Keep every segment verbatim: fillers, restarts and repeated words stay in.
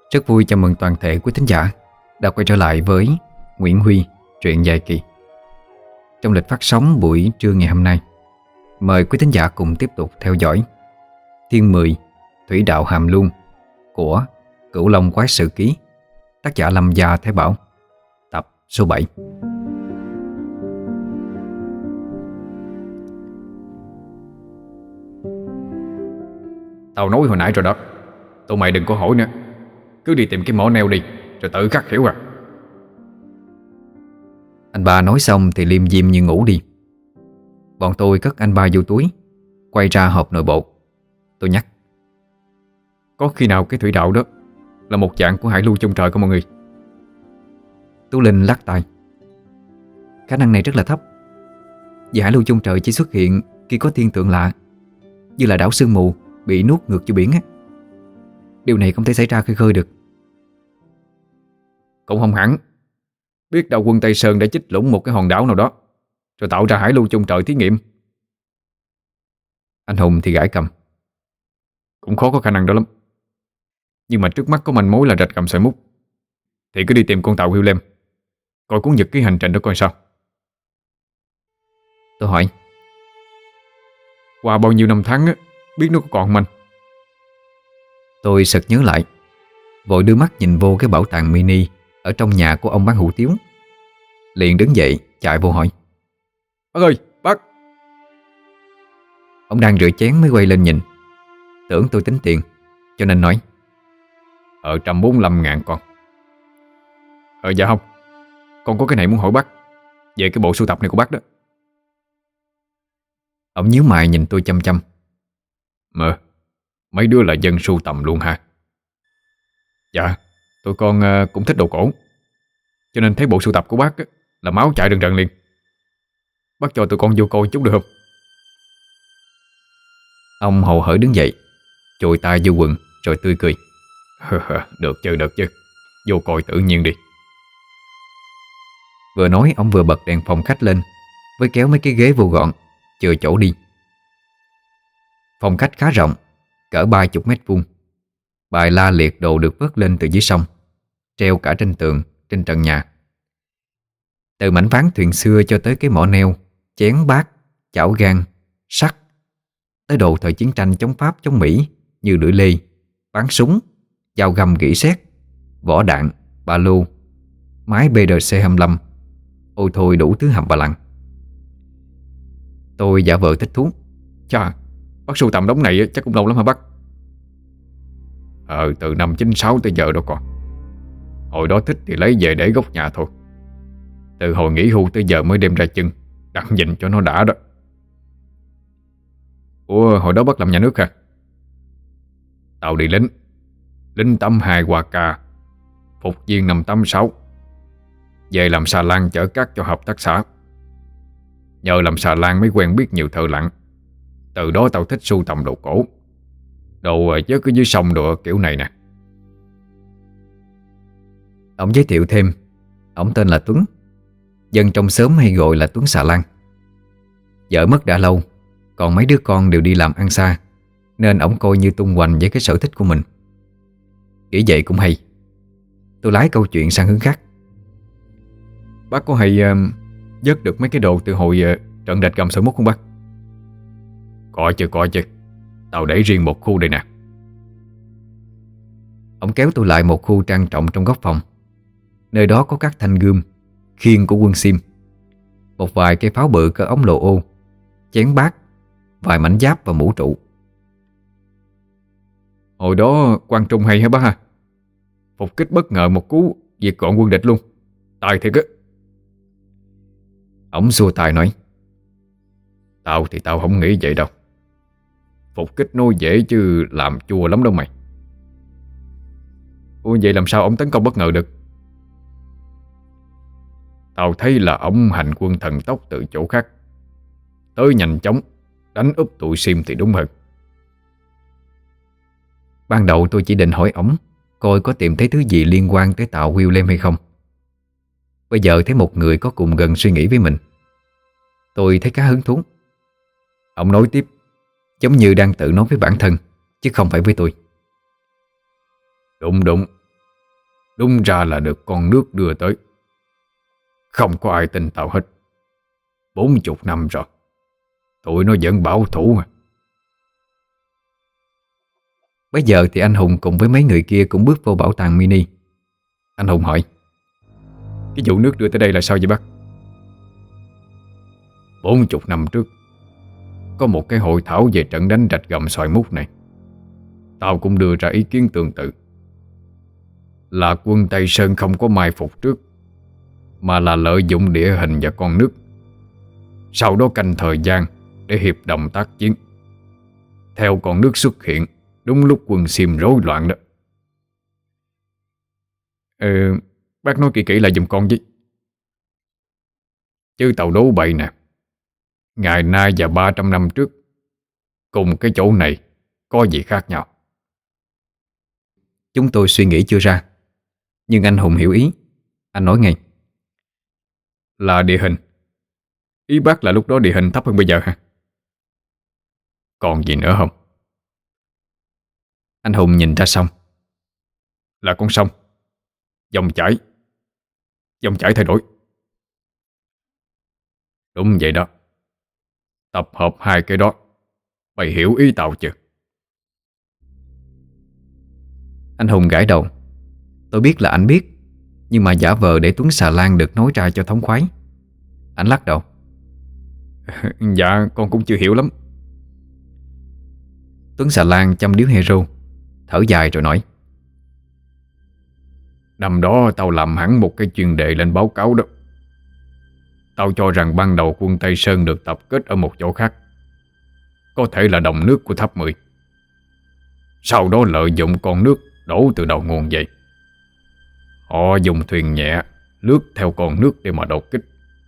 Rất vui chào mừng toàn thể quý thính giả đã quay trở lại với Nguyễn Huy, truyện dài kỳ. Trong lịch phát sóng buổi trưa ngày hôm nay, mời quý thính giả cùng tiếp tục theo dõi Thiên mười Thủy đạo Hàm Luân của Cửu Long Quái Sự Ký, tác giả Lâm Gia Thái Bảo, tập số bảy. Tao nói hồi nãy rồi đó, tụi mày đừng có hỏi nữa. Cứ đi tìm cái mỏ neo đi, rồi tự khắc hiểu à. Anh ba nói xong thì liêm diêm như ngủ đi. Bọn tôi cất anh ba vô túi, quay ra họp nội bộ. Tôi nhắc: có khi nào cái thủy đạo đó là một dạng của hải lưu chung trời không mọi người? Tú Linh lắc tay: khả năng này rất là thấp. Vì hải lưu chung trời chỉ xuất hiện khi có thiên tượng lạ, như là đảo sương mù bị nuốt ngược vô biển á. Điều này không thể xảy ra khơi khơi được. Cũng không hẳn. Biết đâu quân Tây Sơn đã chích lũng một cái hòn đảo nào đó, rồi tạo ra hải lưu chung trời thí nghiệm. Anh Hùng thì gãi cầm: cũng khó có khả năng đó lắm. Nhưng mà trước mắt có manh mối là rạch cầm sợi mút, thì cứ đi tìm con tàu William, coi cuốn nhật ký hành trình đó coi sao. Tôi hỏi: qua bao nhiêu năm tháng á, biết nó có còn không anh? Tôi sực nhớ lại, vội đưa mắt nhìn vô cái bảo tàng mini ở trong nhà của ông bán hủ tiếu. Liền đứng dậy chạy vô hỏi: bác ơi, bác! Ông đang rửa chén mới quay lên nhìn, tưởng tôi tính tiền, cho nên nói: Ờ trăm bốn mươi lăm ngàn con. Ờ dạ không, con có cái này muốn hỏi bác về cái bộ sưu tập này của bác đó. Ông nhíu mày nhìn tôi chăm chăm: Mờ, mấy đứa là dân sưu tầm luôn hả? Dạ, tụi con uh, cũng thích đồ cổ, cho nên thấy bộ sưu tập của bác á, là máu chạy rần rần liền. Bác cho tụi con vô coi chút được không? Ông hậu hởi đứng dậy, chùi tay vô quần rồi tươi cười: được chứ, được chứ, vô coi tự nhiên đi. Vừa nói ông vừa bật đèn phòng khách lên, với kéo mấy cái ghế vô gọn, chừa chỗ đi. Phòng khách khá rộng, cỡ ba chục mét vuông. Bài la liệt đồ được vớt lên từ dưới sông, treo cả trên tường, trên trần nhà. Từ mảnh ván thuyền xưa cho tới cái mỏ neo, chén bát, chảo gang, sắt, tới đồ thời chiến tranh chống Pháp chống Mỹ như lưỡi lê, bắn súng, dao găm gỉ sét, vỏ đạn, ba lô, máy bê rờ xê hai mươi lăm, ôi thôi đủ thứ hầm bà lằng. Tôi giả vờ thích thú: chà, bác sưu tầm đống này chắc cũng lâu lắm hả bác? Ờ, từ năm chín sáu tới giờ đâu còn. Hồi đó thích thì lấy về để gốc nhà thôi. Từ hồi nghỉ hưu tới giờ mới đem ra chân, đặt nhìn cho nó đã đó. Ủa, hồi đó bác làm nhà nước hả? Tao đi lính, lính tám hai Hoa Ca, phục viên năm tám sáu. Về làm xà lan chở cát cho hợp tác xã. Nhờ làm xà lan mới quen biết nhiều thợ lặn. Từ đó tao thích sưu tầm đồ cổ, đồ vớt ở dưới sông đồ kiểu này nè. Ông giới thiệu thêm, ông tên là Tuấn, dân trong xóm hay gọi là Tuấn Xà Lan. Vợ mất đã lâu, còn mấy đứa con đều đi làm ăn xa, nên ổng coi như tung hoành với cái sở thích của mình. Nghĩ vậy cũng hay. Tôi lái câu chuyện sang hướng khác: bác có hay uh, vớt được mấy cái đồ từ hồi uh, trận rạch gầm sợi mút không bác? Có chứ, có chứ. Tao để riêng một khu đây nè. Ông kéo tôi lại một khu trang trọng trong góc phòng. Nơi đó có các thanh gươm, khiên của quân Sim, một vài cây pháo bự cỡ ống lồ ô, chén bát, vài mảnh giáp và mũ trụ. Hồi đó Quang Trung hay hả bác ha? Phục kích bất ngờ một cú diệt gọn quân địch luôn. Tài thiệt á. Ổng xua tay nói: Tao thì tao không nghĩ vậy đâu. Phục kích nó dễ chứ làm chua lắm đâu mày. Ủa vậy làm sao ông tấn công bất ngờ được? Tao thấy là ông hành quân thần tốc từ chỗ khác, tới nhanh chóng, đánh úp tụi Sim thì đúng hơn. Ban đầu tôi chỉ định hỏi ổng coi có tìm thấy thứ gì liên quan tới tàu William hay không. Bây giờ thấy một người có cùng gần suy nghĩ với mình, tôi thấy khá hứng thú. Ông nói tiếp, giống như đang tự nói với bản thân, chứ không phải với tôi: Đúng đúng, Đúng ra là được con nước đưa tới. Không có ai tin tao hết. Bốn chục năm rồi, tụi nó vẫn bảo thủ à. Bây giờ thì anh Hùng cùng với mấy người kia cũng bước vô bảo tàng mini. Anh Hùng hỏi: Cái vụ nước đưa tới đây là sao vậy bác? Bốn chục năm trước có một cái hội thảo về trận đánh rạch gầm xoài mút này. Tao cũng đưa ra ý kiến tương tự, là quân Tây Sơn không có mai phục trước, mà là lợi dụng địa hình và con nước, sau đó canh thời gian để hiệp đồng tác chiến. Theo con nước xuất hiện đúng lúc quân Xiêm rối loạn đó. Ờ, bác nói kỹ kỹ lại giùm con với. Chứ tao đố bậy nè, ngày nay và ba trăm năm trước cùng cái chỗ này có gì khác nhau? Chúng tôi suy nghĩ chưa ra, nhưng anh Hùng hiểu ý. Anh nói ngay: Là địa hình. Ý bác là lúc đó địa hình thấp hơn bây giờ hả? Còn gì nữa không? Anh Hùng nhìn ra sông. Là con sông. Dòng chảy. Dòng chảy thay đổi. Đúng vậy đó. Tập hợp hai cái đó, mày hiểu ý tao chưa? Anh Hùng gãi đầu. Tôi biết là anh biết, nhưng mà giả vờ để Tuấn Xà Lan được nói ra cho thống khoái. Anh lắc đầu: Dạ con cũng chưa hiểu lắm. Tuấn Xà Lan chăm điếu hero, thở dài rồi nói: Năm đó tao làm hẳn một cái chuyên đề lên báo cáo đó. Tao cho rằng ban đầu quân Tây Sơn được tập kết ở một chỗ khác, có thể là đồng nước của tháp mười. Sau đó lợi dụng con nước đổ từ đầu nguồn vậy. Họ dùng thuyền nhẹ lướt theo con nước để mà đột kích.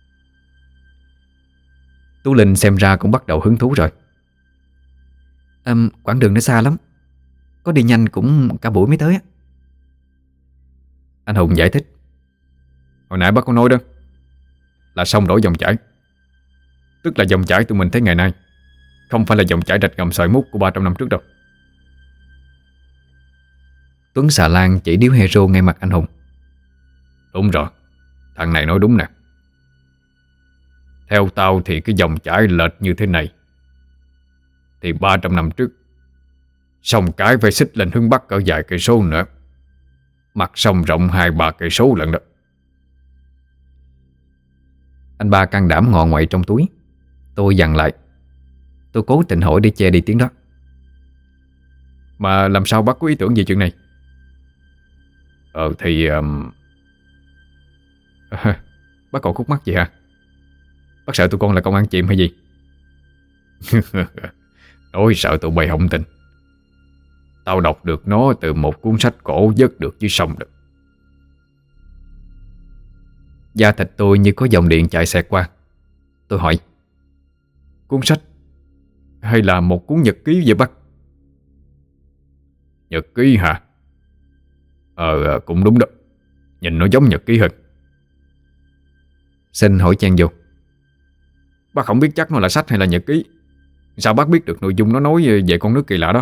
Tú Linh xem ra cũng bắt đầu hứng thú rồi. um, Quãng đường nó xa lắm, có đi nhanh cũng cả buổi mới tới á. Anh Hùng giải thích: Hồi nãy bác có nói đó, là sông đổi dòng chảy. Tức là dòng chảy tụi mình thấy ngày nay, không phải là dòng chảy rạch gầm xoài mút của ba trăm năm trước đâu. Tuấn Xà Lan chỉ điếu hero ngay mặt anh Hùng. Đúng rồi, thằng này nói đúng nè. Theo tao thì cái dòng chảy lệch như thế này, thì ba trăm năm trước sông cái phải xích lên hướng bắc cỡ vài cây số nữa. Mặt sông rộng hai ba cây số lận đó. Anh ba can đảm ngọ ngoậy trong túi. Tôi dằn lại. Tôi cố tình hỏi để che đi tiếng đó. Mà làm sao bác có ý tưởng gì chuyện này? Ờ thì um... Bác còn khúc mắc gì hả? Bác sợ tụi con là công an chìm hay gì? Nói sợ tụi bay không tin. Tao đọc được nó từ một cuốn sách cổ vớt được dưới sông đó. Da thịt tôi như có dòng điện chạy xẹt qua. Tôi hỏi: Cuốn sách hay là một cuốn nhật ký vậy bác? Nhật ký hả? Ờ cũng đúng đó. Nhìn nó giống nhật ký hơn. Xin hỏi chen vô: Bác không biết chắc nó là sách hay là nhật ký, sao bác biết được nội dung nó nói về con nước kỳ lạ đó?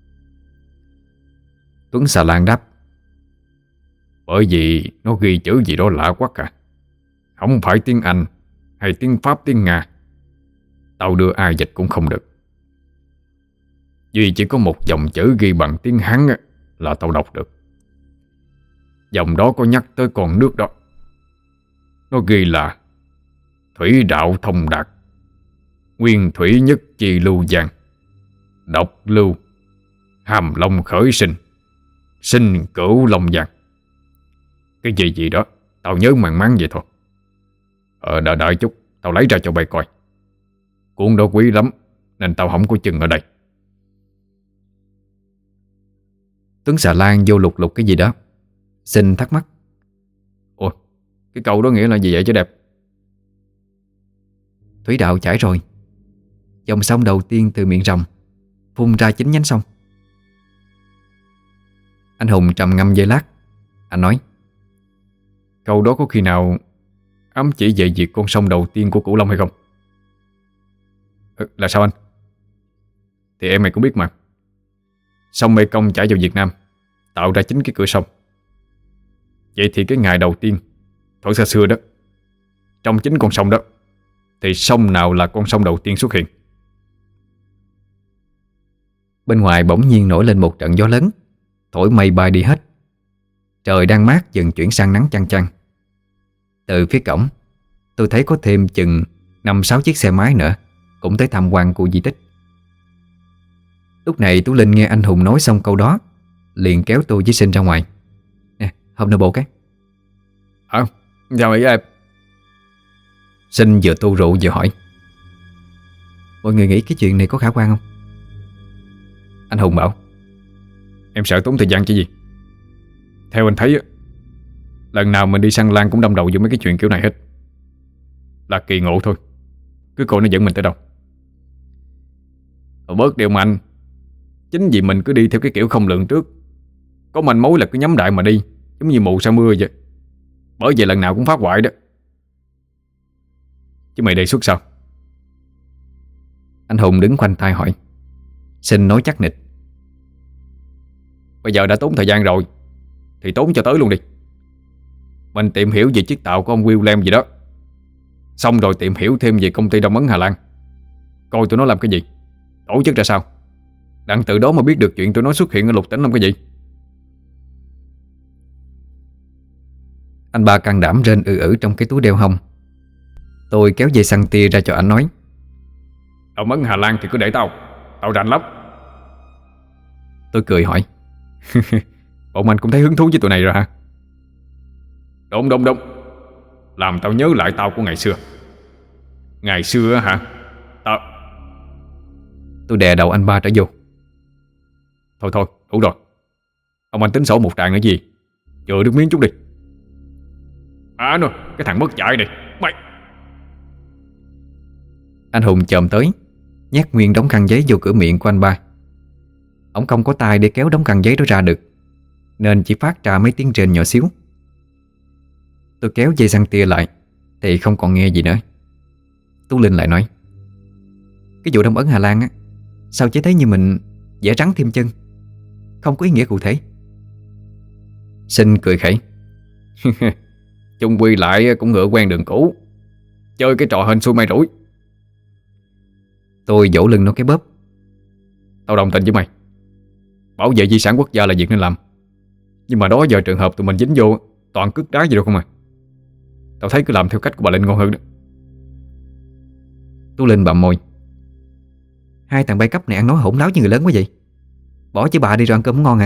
Tuấn Xà Lan đáp: Bởi vì nó ghi chữ gì đó lạ quá cả. Không phải tiếng Anh hay tiếng Pháp, tiếng Nga. Tao đưa ai dịch cũng không được. Duy chỉ có một dòng chữ ghi bằng tiếng Hán là tao đọc được. Dòng đó có nhắc tới con nước đó. Nó ghi là thủy đạo thông đạt, nguyên thủy nhất chi lưu giang, độc lưu, hàm long khởi sinh, sinh cửu long giang. Cái gì gì đó tao nhớ mang máng vậy thôi. Ờ đợi đợi chút, tao lấy ra cho bay coi. Cuốn đó quý lắm, nên tao không có chừng ở đây. Tuấn Xà Lan vô lục lục cái gì đó. Xin thắc mắc: Ủa, cái câu đó nghĩa là gì vậy chứ đẹp? Thủy đạo chảy rồi. Dòng sông đầu tiên từ miệng rồng phun ra chính nhánh sông. Anh Hùng trầm ngâm giây lát. Anh nói: Câu đó có khi nào ám chỉ về việc con sông đầu tiên của Cửu Long hay không? Ừ, là sao anh? Thì em mày cũng biết mà, sông Mekong chảy vào Việt Nam, tạo ra chính cái cửa sông. Vậy thì cái ngày đầu tiên thuở xa xưa đó, trong chính con sông đó, thì sông nào là con sông đầu tiên xuất hiện? Bên ngoài bỗng nhiên nổi lên một trận gió lớn, thổi mây bay đi hết. Trời đang mát dần chuyển sang nắng chang chang. Từ phía cổng, tôi thấy có thêm chừng năm sáu chiếc xe máy nữa cũng tới tham quan khu di tích. Lúc này Tú Linh nghe anh Hùng nói xong câu đó, liền kéo tôi với Sinh ra ngoài. Nè, hôm nay bộ cái. Hả? Chào ý em. Sinh vừa tu rượu vừa hỏi: mọi người nghĩ cái chuyện này có khả quan không? Anh Hùng bảo: em sợ tốn thời gian chứ gì. Theo anh thấy, lần nào mình đi săn lan cũng đâm đầu vô mấy cái chuyện kiểu này hết. Là kỳ ngộ thôi. Cứ coi nó dẫn mình tới đâu. Rồi bớt điều mà anh. Chính vì mình cứ đi theo cái kiểu không lường trước, có manh mối là cứ nhắm đại mà đi, giống như mù sa mưa vậy. Bởi vậy lần nào cũng phá hoại đó. Chứ mày đề xuất sao? Anh Hùng đứng khoanh tay hỏi. Sinh nói chắc nịch: bây giờ đã tốn thời gian rồi thì tốn cho tới luôn đi. Mình tìm hiểu về chiếc tàu của ông William gì đó, xong rồi tìm hiểu thêm về công ty Đông Ấn Hà Lan, coi tụi nó làm cái gì, tổ chức ra sao, đặng từ đó mà biết được chuyện tụi nó xuất hiện ở lục tỉnh làm cái gì. Anh ba can đảm rên ư ử trong cái túi đeo hông. Tôi kéo dây xăng tia ra cho anh nói: Đông Ấn Hà Lan thì cứ để tao, tao rành lắm. Tôi cười hỏi: Bọn anh cũng thấy hứng thú với tụi này rồi hả? Đúng đúng đúng. Làm tao nhớ lại tao của ngày xưa. Ngày xưa hả? Tao... Tôi đè đầu anh ba trở vô. Thôi thôi, đủ rồi. Ông anh tính sổ một tràng nữa gì, chừa được miếng chút đi. À nữa, cái thằng mất dạy này, mày. Anh Hùng chồm tới, nhét nguyên đống khăn giấy vô cửa miệng của anh ba. Ông không có tay để kéo đống khăn giấy đó ra được, nên chỉ phát ra mấy tiếng rên nhỏ xíu. Tôi kéo dây xăng tia lại thì không còn nghe gì nữa. Tú Linh lại nói: cái vụ Đông Ấn Hà Lan á, sao chỉ thấy như mình vẽ rắn thêm chân, không có ý nghĩa cụ thể. Sinh cười khẩy: chung quy lại cũng ngựa quen đường cũ, chơi cái trò hên xui may rủi. Tôi vỗ lưng nó cái bóp: tao đồng tình với mày. Bảo vệ di sản quốc gia là việc nên làm, nhưng mà đó giờ trường hợp tụi mình dính vô toàn cướp đá gì đâu không à. Tao thấy cứ làm theo cách của bà Linh ngon hơn đó. Tú Linh bặm môi: hai thằng bay cấp này ăn nói hỗn láo như người lớn quá vậy. Bỏ chứ bà đi rồi ăn cơm ngon à.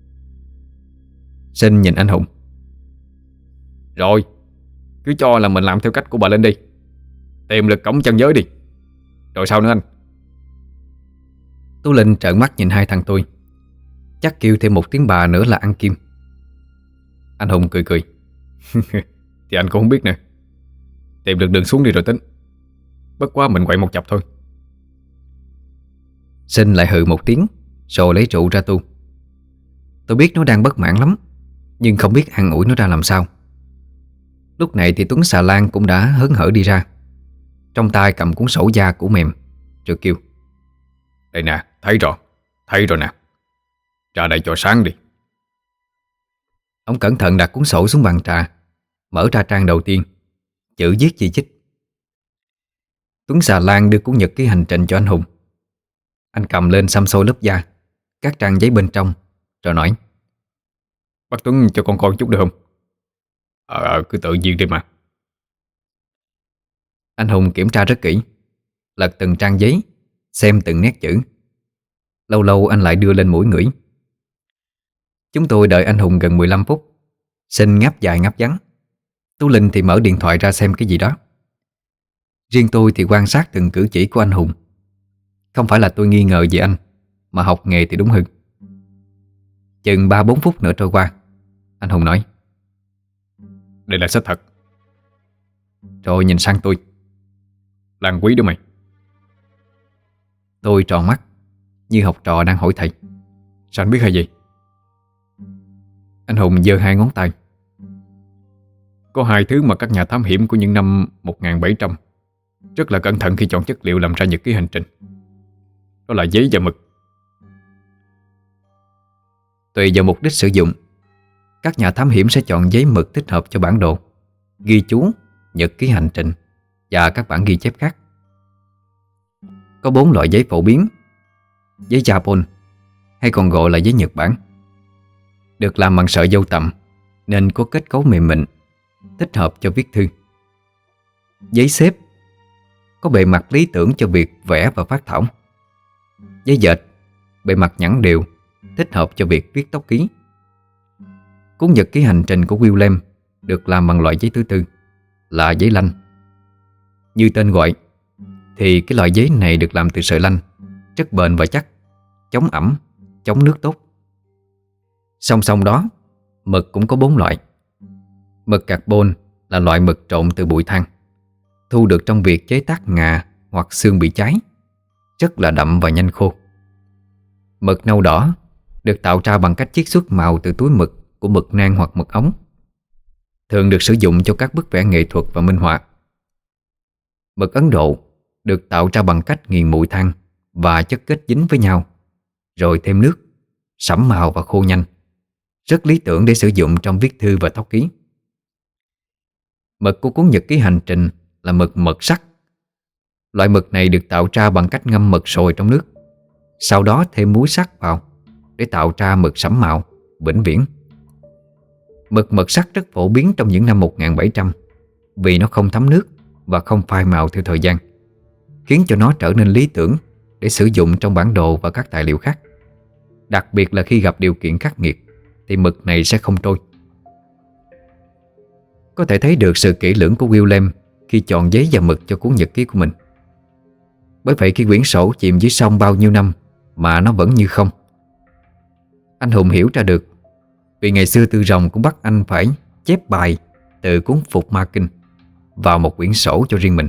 Sinh nhìn anh Hùng: rồi, cứ cho là mình làm theo cách của bà Linh đi, tìm lực cổng chân giới đi. Rồi sao nữa anh? Tú Linh trợn mắt nhìn hai thằng tôi, chắc kêu thêm một tiếng bà nữa là ăn kim. Anh Hùng cười cười: thì anh cũng không biết nè. Tìm được đường xuống đi rồi tính. Bất quá mình quậy một chập thôi. Sinh lại hừ một tiếng, rồi lấy rượu ra tu. Tôi biết nó đang bất mãn lắm, nhưng không biết an ủi nó ra làm sao. Lúc này thì Tuấn Xà Lan cũng đã hớn hở đi ra, trong tay cầm cuốn sổ da của mềm, rồi kêu: đây nè, thấy rồi, thấy rồi nè. Ra đây cho sáng đi. Ông cẩn thận đặt cuốn sổ xuống bàn trà, mở ra trang đầu tiên, chữ viết chi chít. Tuấn Xà Lan đưa cuốn nhật ký hành trình cho anh Hùng. Anh cầm lên xăm xôi lớp da, các trang giấy bên trong, rồi nói: bác Tuấn cho con coi chút được không? Ờ, cứ tự nhiên đi mà. Anh Hùng kiểm tra rất kỹ, lật từng trang giấy, xem từng nét chữ. Lâu lâu anh lại đưa lên mũi ngửi. Chúng tôi đợi anh Hùng gần mười lăm phút. Sinh ngáp dài ngáp ngắn, Tú Linh thì mở điện thoại ra xem cái gì đó. Riêng tôi thì quan sát từng cử chỉ của anh Hùng. Không phải là tôi nghi ngờ về anh, mà học nghề thì đúng hơn. Chừng ba bốn phút nữa trôi qua, anh Hùng nói: đây là sách thật. Rồi nhìn sang tôi: Lan quý đó mày. Tôi tròn mắt, như học trò đang hỏi thầy: sao anh biết hay gì? Anh Hùng giơ hai ngón tay: có hai thứ mà các nhà thám hiểm của những năm một nghìn bảy trăm rất là cẩn thận khi chọn chất liệu làm ra nhật ký hành trình. Đó là giấy và mực. Tùy vào mục đích sử dụng, Các nhà thám hiểm sẽ chọn giấy mực thích hợp cho bản đồ, ghi chú, nhật ký hành trình và các bản ghi chép khác. Có bốn loại giấy phổ biến: giấy Japon, hay còn gọi là giấy Nhật Bản, được làm bằng sợi dâu tằm nên có kết cấu mềm mịn, thích hợp cho viết thư. Giấy xếp, có bề mặt lý tưởng cho việc vẽ và phác thảo. Giấy dệt, bề mặt nhẵn đều, thích hợp cho việc viết tốc ký. Cuốn nhật ký hành trình của William được làm bằng loại giấy thứ tư là giấy lanh. Như tên gọi thì cái loại giấy này được làm từ sợi lanh, rất bền và chắc, chống ẩm, chống nước tốt. Song song đó, mực cũng có bốn loại. Mực carbon là loại mực trộn từ bụi than, thu được trong việc chế tác ngà hoặc xương bị cháy, rất là đậm và nhanh khô. Mực nâu đỏ được tạo ra bằng cách chiết xuất màu từ túi mực của mực nang hoặc mực ống, thường được sử dụng cho các bức vẽ nghệ thuật và minh họa. Mực Ấn Độ được tạo ra bằng cách nghiền bụi than và chất kết dính với nhau, rồi thêm nước, sẫm màu và khô nhanh, rất lý tưởng để sử dụng trong viết thư và tốc ký. Mực của cuốn nhật ký hành trình là mực mật sắc. Loại mực này được tạo ra bằng cách ngâm mực sồi trong nước, sau đó thêm muối sắt vào để tạo ra mực sẫm màu, vĩnh viễn. Mực mật sắc rất phổ biến trong những năm một nghìn bảy trăm vì nó không thấm nước và không phai màu theo thời gian, khiến cho nó trở nên lý tưởng để sử dụng trong bản đồ và các tài liệu khác. Đặc biệt là khi gặp điều kiện khắc nghiệt thì mực này sẽ không trôi. Có thể thấy được sự kỹ lưỡng của William khi chọn giấy và mực cho cuốn nhật ký của mình. Bởi vậy khi quyển sổ chìm dưới sông bao nhiêu năm mà nó vẫn như không. Anh Hùng hiểu ra được vì ngày xưa Tư Rồng cũng bắt anh phải chép bài từ cuốn Phục Ma Kinh vào một quyển sổ cho riêng mình.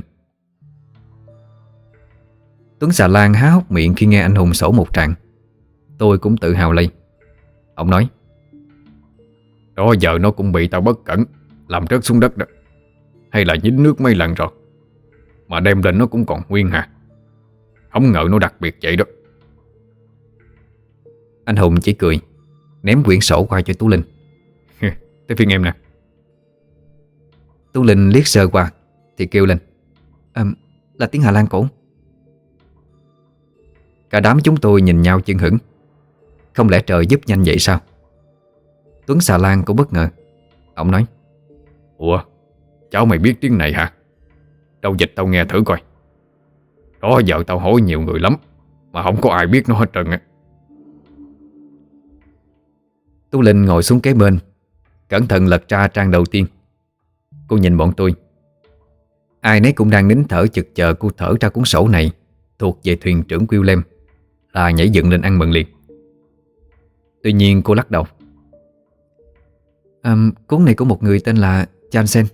Tuấn Xà Lan há hốc miệng khi nghe anh Hùng sổ một tràng. Tôi cũng tự hào lây. Ông nói: Đó giờ nó cũng bị tao bất cẩn làm rớt xuống đất đó. Hay là dính nước mấy lần rồi mà đem lên nó cũng còn nguyên hả? Không ngờ nó đặc biệt vậy đó. Anh Hùng chỉ cười, ném quyển sổ qua cho Tú Linh. Tới phiên em nè. Tú Linh liếc sơ qua thì kêu lên: à, là tiếng Hà Lan cổ. Cả đám chúng tôi nhìn nhau chưng hửng. Không lẽ trời giúp nhanh vậy sao? Tuấn Xà Lan cũng bất ngờ. Ông nói: Ủa, cháu mày biết tiếng này hả? Đâu dịch tao nghe thử coi. Đó giờ tao hỏi nhiều người lắm mà không có ai biết nó hết trơn á. Tú Linh ngồi xuống kế bên, cẩn thận lật ra trang đầu tiên. Cô nhìn bọn tôi. Ai nấy cũng đang nín thở chực chờ cô thở ra cuốn sổ này thuộc về thuyền trưởng William là nhảy dựng lên ăn mừng liền. Tuy nhiên cô lắc đầu. À, cuốn này của một người tên là Jansen.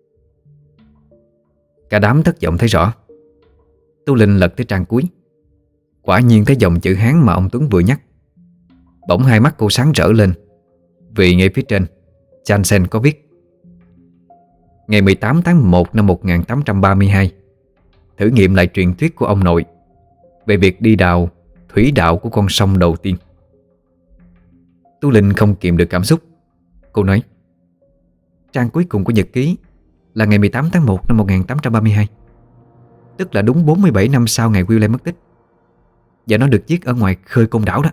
Cả đám thất vọng thấy rõ. Tú Linh lật tới trang cuối. Quả nhiên thấy dòng chữ Hán mà ông Tuấn vừa nhắc. Bỗng hai mắt cô sáng rỡ lên vì ngay phía trên Jansen có viết: ngày mười tám tháng một năm một nghìn tám trăm ba mươi hai, thử nghiệm lại truyền thuyết của ông nội về việc đi đào thủy đạo của con sông đầu tiên. Tú Linh không kiềm được cảm xúc. Cô nói: trang cuối cùng của nhật ký là ngày mười tám tháng một năm một nghìn tám trăm ba mươi hai, tức là đúng bốn mươi bảy năm sau ngày William mất tích. Và nó được viết ở ngoài khơi Côn Đảo đó.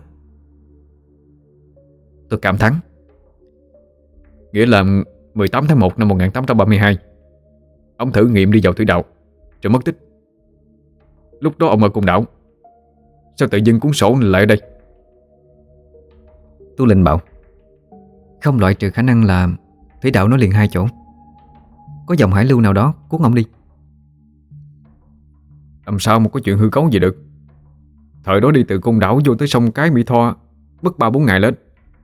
Tôi cảm thán: nghĩa là mười tám tháng một năm một nghìn tám trăm ba mươi hai ông thử nghiệm đi vào thủy đạo rồi mất tích. Lúc đó ông ở Côn Đảo, sao tự dưng cuốn sổ này lại ở đây? Tú Linh bảo: không loại trừ khả năng là thủy đạo nó liền hai chỗ. Có dòng hải lưu nào đó cuốn ông đi. Làm sao mà có chuyện hư cấu gì được? Thời đó đi từ Côn Đảo vô tới sông Cái Mỹ Tho mất ba bốn ngày lên.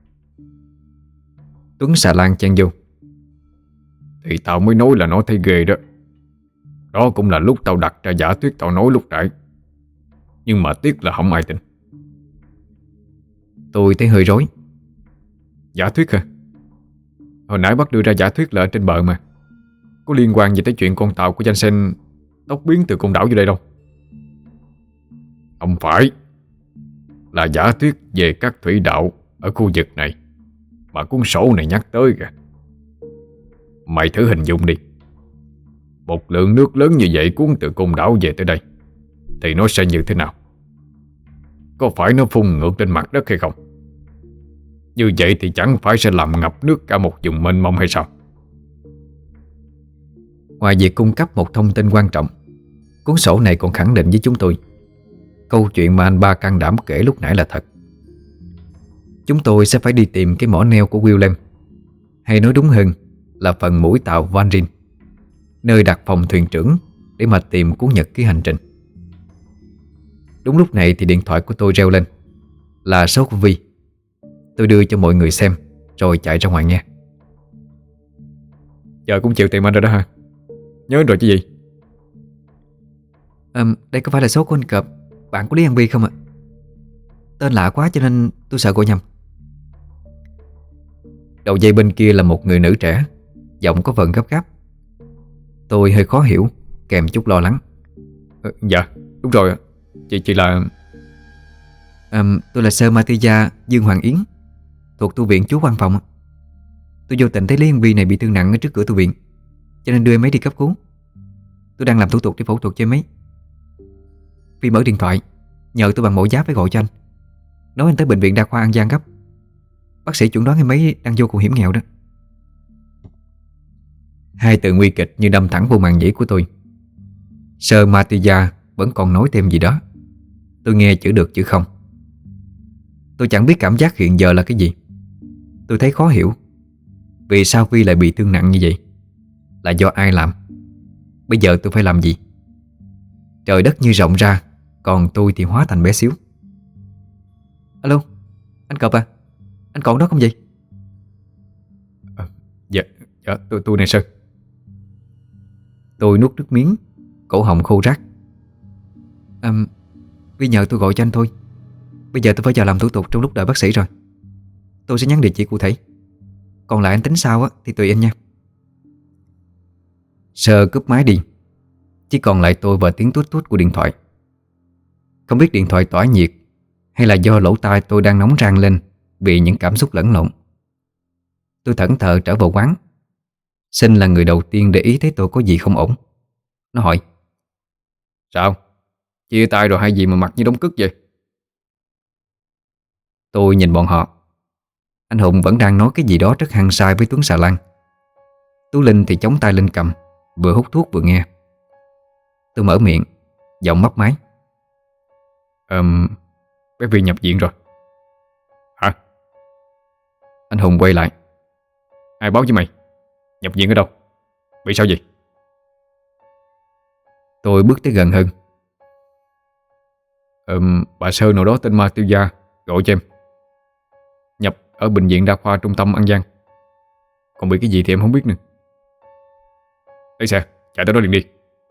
Tuấn Xà Lan chen vô: thì tao mới nói là nó thấy ghê đó. Đó cũng là lúc tao đặt ra giả thuyết tao nói lúc nãy. Nhưng mà tiếc là không ai tin. Tôi thấy hơi rối. Giả thuyết hả? Hồi nãy bác đưa ra giả thuyết là ở trên bờ mà. Có liên quan gì tới chuyện con tàu của Jansen tốc biến từ Côn Đảo vô đây đâu. Không phải. Là giả thuyết về các thủy đạo ở khu vực này. mà cuốn sổ này nhắc tới kìa. Mày thử hình dung đi, một lượng nước lớn như vậy cuốn từ Côn Đảo về tới đây thì nó sẽ như thế nào? Có phải nó phun ngược trên mặt đất hay không? Như vậy thì chẳng phải sẽ làm ngập nước cả một vùng mênh mông hay sao? Ngoài việc cung cấp một thông tin quan trọng, cuốn sổ này còn khẳng định với chúng tôi câu chuyện mà anh ba can đảm kể lúc nãy là thật. Chúng tôi sẽ phải đi tìm cái mỏ neo của William, hay nói đúng hơn là phần mũi tàu Van Ryn, nơi đặt phòng thuyền trưởng, để mà tìm cuốn nhật ký hành trình. Đúng lúc này thì điện thoại của tôi reo lên, là số của Vi. Tôi đưa cho mọi người xem rồi chạy ra ngoài nghe. Giờ cũng chịu tìm anh rồi đó hả? Nhớ rồi chứ gì? à, Đây có phải là số của anh Cọp, bạn của Lý An Vi không ạ? Tên lạ quá cho nên tôi sợ gọi nhầm. Đầu dây bên kia là một người nữ trẻ, giọng có phần gấp gáp. Tôi hơi khó hiểu, kèm chút lo lắng. ờ, Dạ, đúng rồi. Chị chị là... à, Tôi là Sơ Matia Dương Hoàng Yến, thuộc tu viện chú văn phòng. Tôi vô tình thấy Lý An Vi này bị thương nặng ở trước cửa tu viện, cho nên đưa em ấy đi cấp cứu. Tôi đang làm thủ tục để phẫu thuật cho em ấy. Vi mở điện thoại nhờ tôi bằng mẫu giáp phải gọi cho anh, nói anh tới bệnh viện đa khoa An Giang gấp. Bác sĩ chuẩn đoán em ấy đang vô cùng hiểm nghèo đó. Hai từ nguy kịch như đâm thẳng vô màng nhĩ của tôi. Sơ Matia vẫn còn nói thêm gì đó, tôi nghe chữ được chữ không. Tôi chẳng biết cảm giác hiện giờ là cái gì. Tôi thấy khó hiểu, vì sao Vi lại bị thương nặng như vậy? Là do ai làm? Bây giờ tôi phải làm gì? Trời đất như rộng ra, còn tôi thì hóa thành bé xíu. Alo, anh Cọp à? Anh còn đó không vậy? à, Dạ, dạ tôi, tôi này Sơn. Tôi nuốt nước miếng, cổ họng khô rát. à, Vi nhờ tôi gọi cho anh thôi. Bây giờ tôi phải vào làm thủ tục trong lúc đợi bác sĩ rồi. Tôi sẽ nhắn địa chỉ cụ thể, còn lại anh tính sao á thì tùy anh nha. Sơ cúp máy đi, chỉ còn lại tôi và tiếng tút tút của điện thoại. Không biết điện thoại tỏa nhiệt hay là do lỗ tai tôi đang nóng rang lên vì những cảm xúc lẫn lộn. Tôi thẫn thờ trở vào quán. Sinh là người đầu tiên để ý thấy tôi có gì không ổn. Nó hỏi: Sao? Chia tay rồi hay gì mà mặt như đống cứt vậy? Tôi nhìn bọn họ. Anh Hùng vẫn đang nói cái gì đó rất hăng sai với Tuấn Xà Lan. Tú Linh thì chống tay lên cầm, vừa hút thuốc vừa nghe. Tôi mở miệng, giọng mấp máy: Ờm, bé Vi nhập viện rồi. Hả? Anh Hùng quay lại: Ai báo với mày? Nhập viện ở đâu? Bị sao vậy? Tôi bước tới gần hơn. Ờm, bà Sơ nào đó tên Ma Tiêu Gia gọi cho em. Nhập ở bệnh viện đa khoa trung tâm An Giang. Còn bị cái gì thì em không biết nữa. Lấy xe, chạy tới đó liền đi.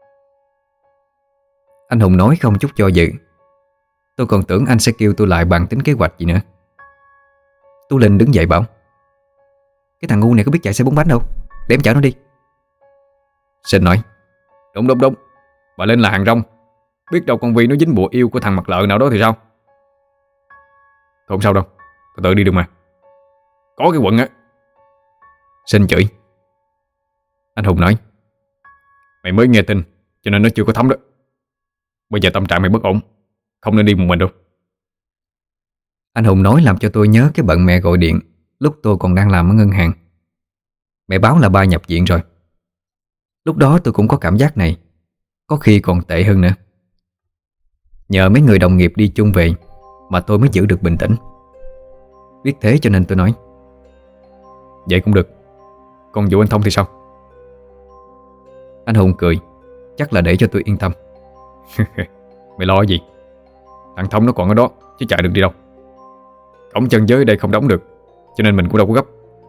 Anh Hùng nói không chút do dự. Tôi còn tưởng anh sẽ kêu tôi lại bàn tính kế hoạch gì nữa. Tú Linh đứng dậy bảo: Cái thằng ngu này có biết chạy xe bốn bánh đâu, để em chở nó đi. Sinh nói: Đúng đúng đúng, bà lên là hàng rong. Biết đâu con Vi nó dính bùa yêu của thằng mặt lợ nào đó thì sao? Thôi không sao đâu, từ từ đi được mà. Có cái quần á. Sinh chửi. Anh Hùng nói: Mày mới nghe tin cho nên nó chưa có thấm đó. Bây giờ tâm trạng mày bất ổn, không nên đi một mình đâu. Anh Hùng nói làm cho tôi nhớ cái bận mẹ gọi điện lúc tôi còn đang làm ở ngân hàng. Mẹ báo là ba nhập viện rồi. Lúc đó tôi cũng có cảm giác này, có khi còn tệ hơn nữa. Nhờ mấy người đồng nghiệp đi chung về mà tôi mới giữ được bình tĩnh. Biết thế cho nên tôi nói: Vậy cũng được. Còn vụ anh Thông thì sao? Anh Hùng cười, chắc là để cho tôi yên tâm. Mày lo gì? Thằng Thông nó còn ở đó chứ chạy được đi đâu. Cổng chân giới ở đây không đóng được, cho nên mình cũng đâu có gấp.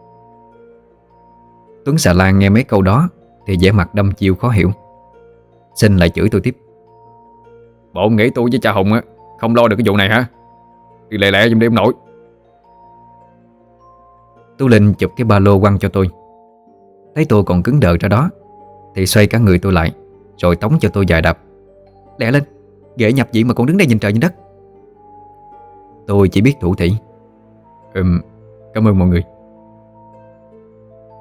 Tuấn Xà Lan nghe mấy câu đó thì vẻ mặt đăm chiêu khó hiểu. Sinh lại chửi tôi tiếp: Bộ nghĩ tôi với cha Hùng á không lo được cái vụ này hả? Đi lẹ lẹ giùm đi ông nội. Tú Linh chụp cái ba lô quăng cho tôi. Thấy tôi còn cứng đờ ra đó thì xoay cả người tôi lại, rồi tống cho tôi vài đạp: Lẹ lên, ghệ nhập viện mà còn đứng đây nhìn trời nhìn đất. Tôi chỉ biết thủ thỉ: Ừm, cảm ơn mọi người.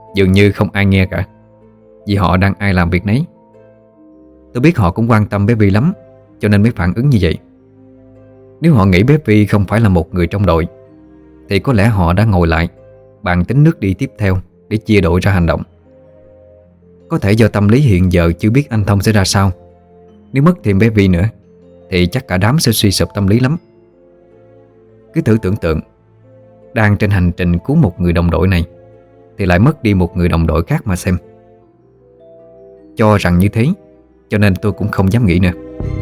Dường như không ai nghe cả, vì họ đang ai làm việc nấy. Tôi biết họ cũng quan tâm bé Vi lắm, cho nên mới phản ứng như vậy. Nếu họ nghĩ bé Vi không phải là một người trong đội, thì có lẽ họ đã ngồi lại bàn tính nước đi tiếp theo để chia đội ra hành động. Có thể do tâm lý hiện giờ chưa biết anh Thông sẽ ra sao. Nếu mất thêm bé Vi nữa thì chắc cả đám sẽ suy sụp tâm lý lắm. Cứ thử tưởng tượng, đang trên hành trình cứu một người đồng đội này thì lại mất đi một người đồng đội khác mà xem. Cho rằng như thế, cho nên tôi cũng không dám nghĩ nữa.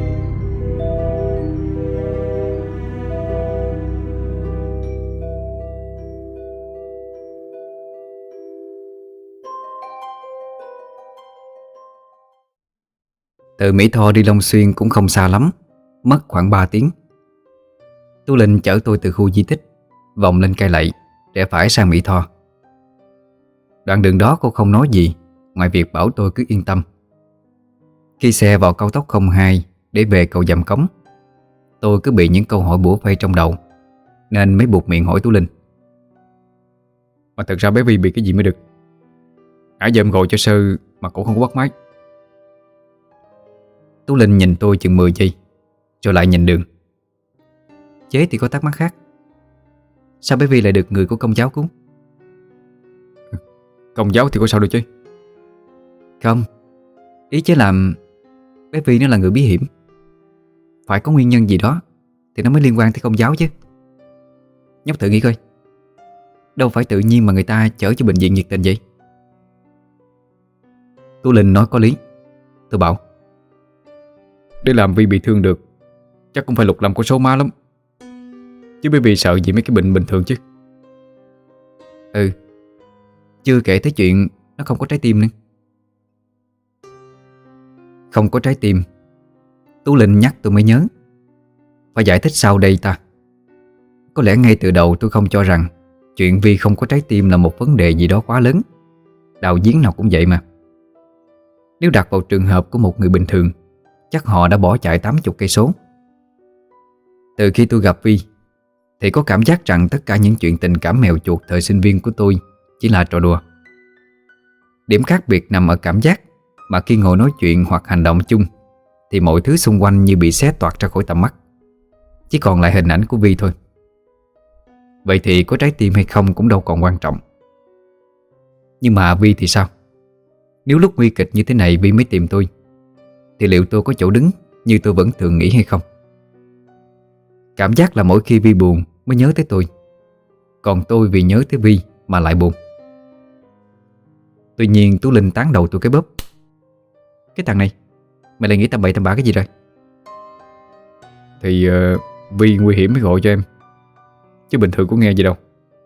Từ Mỹ Tho đi Long Xuyên cũng không xa lắm, mất khoảng ba tiếng. Tú Linh chở tôi từ khu di tích vòng lên cây lậy, rẽ phải sang Mỹ Tho. Đoạn đường đó cô không nói gì ngoài việc bảo tôi cứ yên tâm. Khi xe vào cao tốc không hai để về cầu Dầm Cống, tôi cứ bị những câu hỏi bủa vây trong đầu, nên mới buộc miệng hỏi Tú Linh. Mà thật ra bé Vi bị cái gì mới được? Nãy giờ em gọi cho Sơ mà cổ không có bắt máy. Tú Linh nhìn tôi chừng mười giây, rồi lại nhìn đường. Chế thì có thắc mắc khác. Sao bé Vi lại được người của công giáo cứu? Công giáo thì có sao được chứ? Không, ý chế làm bé Vi nó là người bí hiểm. Phải có nguyên nhân gì đó thì nó mới liên quan tới công giáo chứ. Nhóc thử nghĩ coi, đâu phải tự nhiên mà người ta chở cho bệnh viện nhiệt tình vậy. Tú Linh nói có lý. Tôi bảo, để làm Vi bị thương được chắc cũng phải Lục Lâm có số má lắm, chứ bé Vi sợ gì mấy cái bệnh bình thường chứ. Ừ, chưa kể tới chuyện nó không có trái tim nữa. Không có trái tim, Tú Linh nhắc tôi mới nhớ. Phải giải thích sau đây ta. Có lẽ ngay từ đầu tôi không cho rằng chuyện Vi không có trái tim là một vấn đề gì đó quá lớn. Đạo diễn nào cũng vậy mà. Nếu đặt vào trường hợp của một người bình thường, chắc họ đã bỏ chạy tám mươi cây số. Từ khi tôi gặp Vi thì có cảm giác rằng tất cả những chuyện tình cảm mèo chuột thời sinh viên của tôi chỉ là trò đùa. Điểm khác biệt nằm ở cảm giác mà khi ngồi nói chuyện hoặc hành động chung thì mọi thứ xung quanh như bị xé toạc ra khỏi tầm mắt, chỉ còn lại hình ảnh của Vi thôi. Vậy thì có trái tim hay không cũng đâu còn quan trọng. Nhưng mà Vi thì sao? Nếu lúc nguy kịch như thế này Vi mới tìm tôi, thì liệu tôi có chỗ đứng như tôi vẫn thường nghĩ hay không? Cảm giác là mỗi khi Vi buồn mới nhớ tới tôi, còn tôi vì nhớ tới Vi mà lại buồn. Tuy nhiên Tú Linh tán đầu tôi cái bóp. Cái thằng này, mày lại nghĩ tầm bậy tầm bạ cái gì rồi? Thì uh, Vi nguy hiểm mới gọi cho em, chứ bình thường có nghe gì đâu.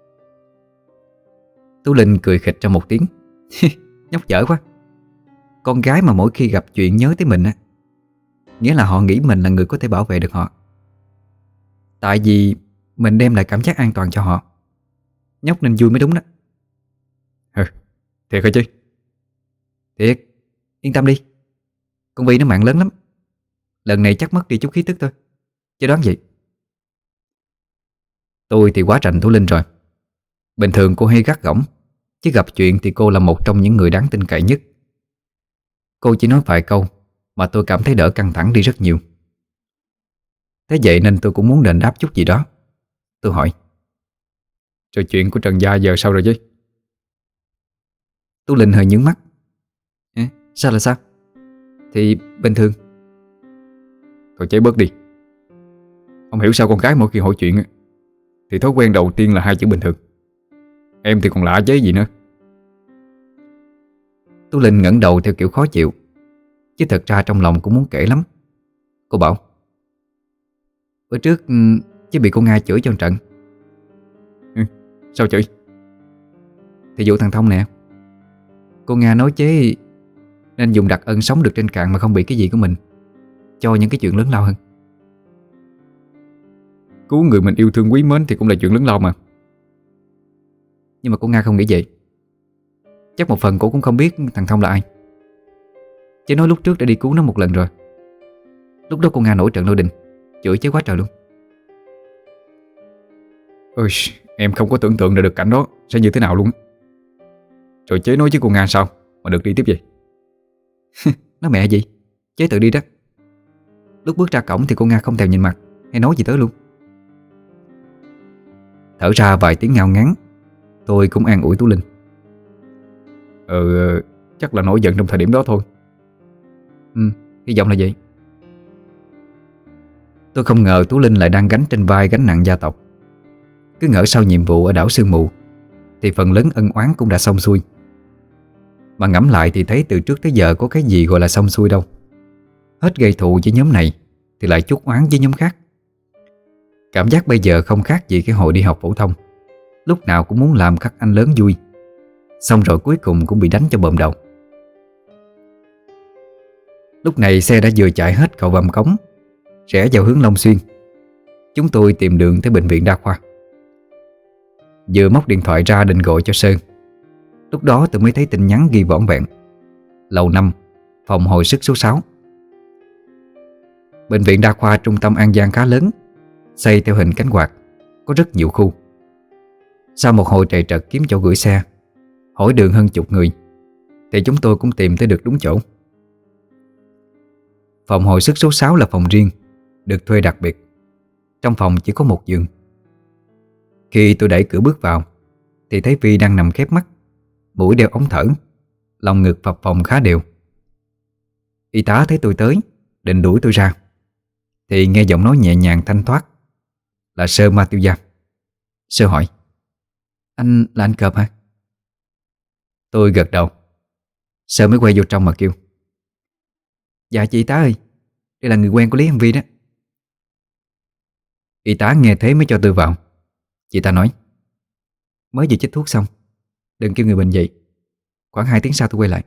Tú Linh cười khịch trong một tiếng. Nhóc dở quá. Con gái mà mỗi khi gặp chuyện nhớ tới mình á, nghĩa là họ nghĩ mình là người có thể bảo vệ được họ. Tại vì mình đem lại cảm giác an toàn cho họ. Nhóc nên vui mới đúng đó. Ừ, thiệt hả chứ? Thiệt, yên tâm đi. Con Vi nó mạng lớn lắm. Lần này chắc mất đi chút khí tức thôi, chứ đoán vậy. Tôi thì quá rành Tú Linh rồi. Bình thường cô hay gắt gỏng, chứ gặp chuyện thì cô là một trong những người đáng tin cậy nhất. Cô chỉ nói vài câu mà tôi cảm thấy đỡ căng thẳng đi rất nhiều. Thế vậy nên tôi cũng muốn đền đáp chút gì đó. Tôi hỏi, rồi chuyện của Trần Gia giờ sao rồi chứ? Tú Linh hơi nhướng mắt. À, sao là sao? Thì bình thường. Thôi chế bớt đi. Không hiểu sao con gái mỗi khi hỏi chuyện thì thói quen đầu tiên là hai chữ bình thường. Em thì còn lạ chế gì nữa. Tú Linh ngẩng đầu theo kiểu khó chịu, chứ thật ra trong lòng cũng muốn kể lắm. Cô bảo, bữa trước chứ bị cô Nga chửi cho một trận. Ừ, sao chửi? Thì vụ thằng Thông nè. Cô Nga nói chế nên dùng đặc ân sống được trên cạn mà không bị cái gì của mình, cho những cái chuyện lớn lao hơn. Cứu người mình yêu thương quý mến thì cũng là chuyện lớn lao mà. Nhưng mà cô Nga không nghĩ vậy. Chắc một phần cô cũng không biết thằng Thông là ai. Chứ nói lúc trước đã đi cứu nó một lần rồi. Lúc đó cô Nga nổi trận lôi đình, chửi chế quá trời luôn. Ôi, em không có tưởng tượng được cảnh đó sẽ như thế nào luôn. Rồi chế nói với cô Nga sao mà được đi tiếp vậy? Nó mẹ gì, chế tự đi đó. Lúc bước ra cổng thì cô Nga không thèm nhìn mặt hay nói gì tới luôn. Thở ra vài tiếng ngao ngán, tôi cũng an ủi Tú Linh. Ừ, chắc là nổi giận trong thời điểm đó thôi. Ừ, hy vọng là vậy. Tôi không ngờ Tú Linh lại đang gánh trên vai gánh nặng gia tộc. Cứ ngỡ sau nhiệm vụ ở đảo Sương Mù thì phần lớn ân oán cũng đã xong xuôi. Mà ngẫm lại thì thấy từ trước tới giờ có cái gì gọi là xong xuôi đâu. Hết gây thù với nhóm này thì lại chuốc oán với nhóm khác. Cảm giác bây giờ không khác gì cái hồi đi học phổ thông, lúc nào cũng muốn làm các anh lớn vui, xong rồi cuối cùng cũng bị đánh cho bợm đầu. Lúc này xe đã vừa chạy hết cầu Vàm Cống, rẽ vào hướng Long Xuyên. Chúng tôi tìm đường tới bệnh viện đa khoa. Vừa móc điện thoại ra định gọi cho Sơn, lúc đó tôi mới thấy tin nhắn ghi vỏn vẹn: lầu năm, phòng hồi sức số sáu. Bệnh viện đa khoa trung tâm An Giang khá lớn, xây theo hình cánh quạt, có rất nhiều khu. Sau một hồi trầy trật kiếm chỗ gửi xe, hỏi đường hơn chục người, thì chúng tôi cũng tìm tới được đúng chỗ. Phòng hồi sức số sáu là phòng riêng, được thuê đặc biệt. Trong phòng chỉ có một giường. Khi tôi đẩy cửa bước vào thì thấy Vi đang nằm khép mắt, mũi đeo ống thở, lòng ngực phập phồng khá đều. Y tá thấy tôi tới, định đuổi tôi ra, thì nghe giọng nói nhẹ nhàng thanh thoát là Sơ Ma Tiêu Gia. Sơ hỏi: Anh là anh Cọp hả? Tôi gật đầu. Sơ mới quay vô trong mà kêu: Dạ chị y tá ơi, đây là người quen của Lý Hằng Vi đó. Y tá nghe thế mới cho tôi vào. Chị ta nói: Mới vừa chích thuốc xong, đừng kêu người bệnh dậy, khoảng hai tiếng sau tôi quay lại.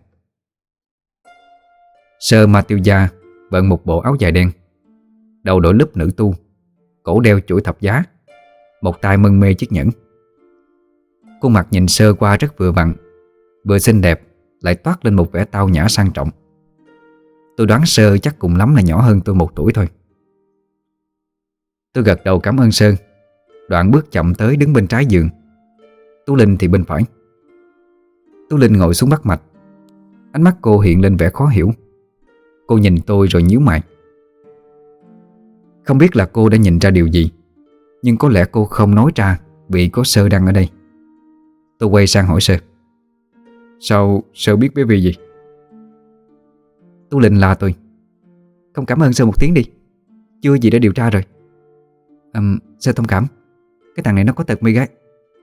Sơ Ma Tiêu Gia bận một bộ áo dài đen, đầu đội lúp nữ tu, cổ đeo chuỗi thập giá, một tay mân mê chiếc nhẫn. Khuôn mặt nhìn sơ qua rất vừa vặn, vừa xinh đẹp, lại toát lên một vẻ tao nhã sang trọng. Tôi đoán Sơ chắc cùng lắm là nhỏ hơn tôi một tuổi thôi. Tôi gật đầu cảm ơn Sơn, đoạn bước chậm tới đứng bên trái giường. Tú Linh thì bên phải. Tú Linh ngồi xuống bắt mạch. Ánh mắt cô hiện lên vẻ khó hiểu. Cô nhìn tôi rồi nhíu mày. Không biết là cô đã nhìn ra điều gì, nhưng có lẽ cô không nói ra vì có Sơ đang ở đây. Tôi quay sang hỏi Sơ: Sao Sơ biết bé Vi gì? Tú Linh la tôi: Không cảm ơn Sơ một tiếng đi, chưa gì đã điều tra rồi. à, Sơ thông cảm, cái thằng này nó có tật mê gái.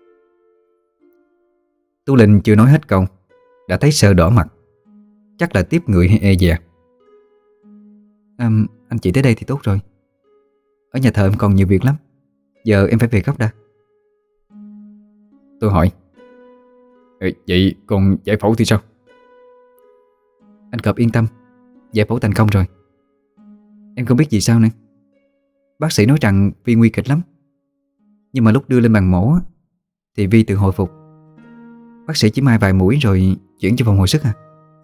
Tú Linh chưa nói hết câu đã thấy Sơ đỏ mặt, chắc là tiếp người hay e dè. à, Anh chị tới đây thì tốt rồi. Ở nhà thờ em còn nhiều việc lắm, giờ em phải về gấp đã. Tôi hỏi: Ê, vậy còn giải phẫu thì sao? Anh Cọp yên tâm, giải phẫu thành công rồi. Em không biết gì sao nữa. Bác sĩ nói rằng Vi nguy kịch lắm, nhưng mà lúc đưa lên bàn mổ thì Vi tự hồi phục. Bác sĩ chỉ mai vài mũi rồi chuyển cho phòng hồi sức à.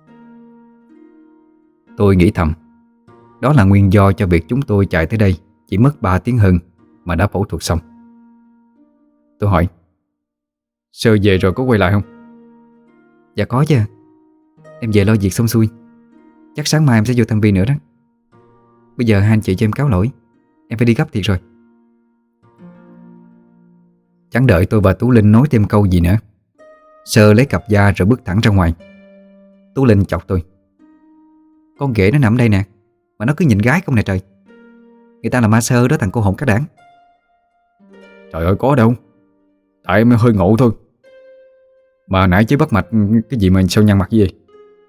Tôi nghĩ thầm, đó là nguyên do cho việc chúng tôi chạy tới đây chỉ mất ba tiếng hơn mà đã phẫu thuật xong. Tôi hỏi: Sơ về rồi có quay lại không? Dạ có chứ. Em về lo việc xong xuôi, chắc sáng mai em sẽ vô thăm Vi nữa đó. Bây giờ hai anh chị cho em cáo lỗi, em phải đi gấp thiệt rồi. Chẳng đợi tôi và Tú Linh nói thêm câu gì nữa, Sơ lấy cặp da rồi bước thẳng ra ngoài. Tú Linh chọc tôi: Con ghẻ nó nằm đây nè, mà nó cứ nhìn gái không nè trời. Người ta là ma sơ đó thằng cô hồn các đảng. Trời ơi có đâu, tại em hơi ngộ thôi. Mà nãy chế bắt mạch cái gì mà sao nhăn mặt gì?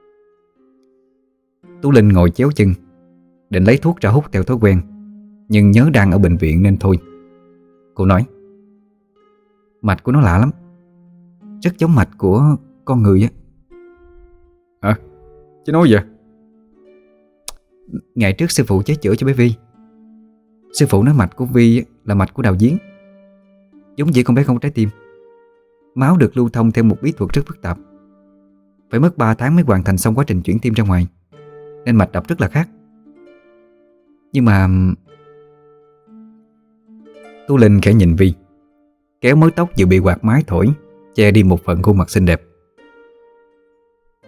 Tú Linh ngồi chéo chân, định lấy thuốc ra hút theo thói quen, nhưng nhớ đang ở bệnh viện nên thôi. Cô nói: Mạch của nó lạ lắm, rất giống mạch của con người á. Hả? Chứ nói vậy? Ngày trước sư phụ chế chữa cho bé Vi, sư phụ nói mạch của Vi là mạch của Đào Giếng, giống như con bé không trái tim. Máu được lưu thông theo một bí thuật rất phức tạp, phải mất ba tháng mới hoàn thành xong quá trình chuyển tim ra ngoài, nên mạch đập rất là khác. Nhưng mà... Tú Linh khẽ nhìn Vi, kéo mớ tóc vừa bị quạt mái thổi che đi một phần khuôn mặt xinh đẹp.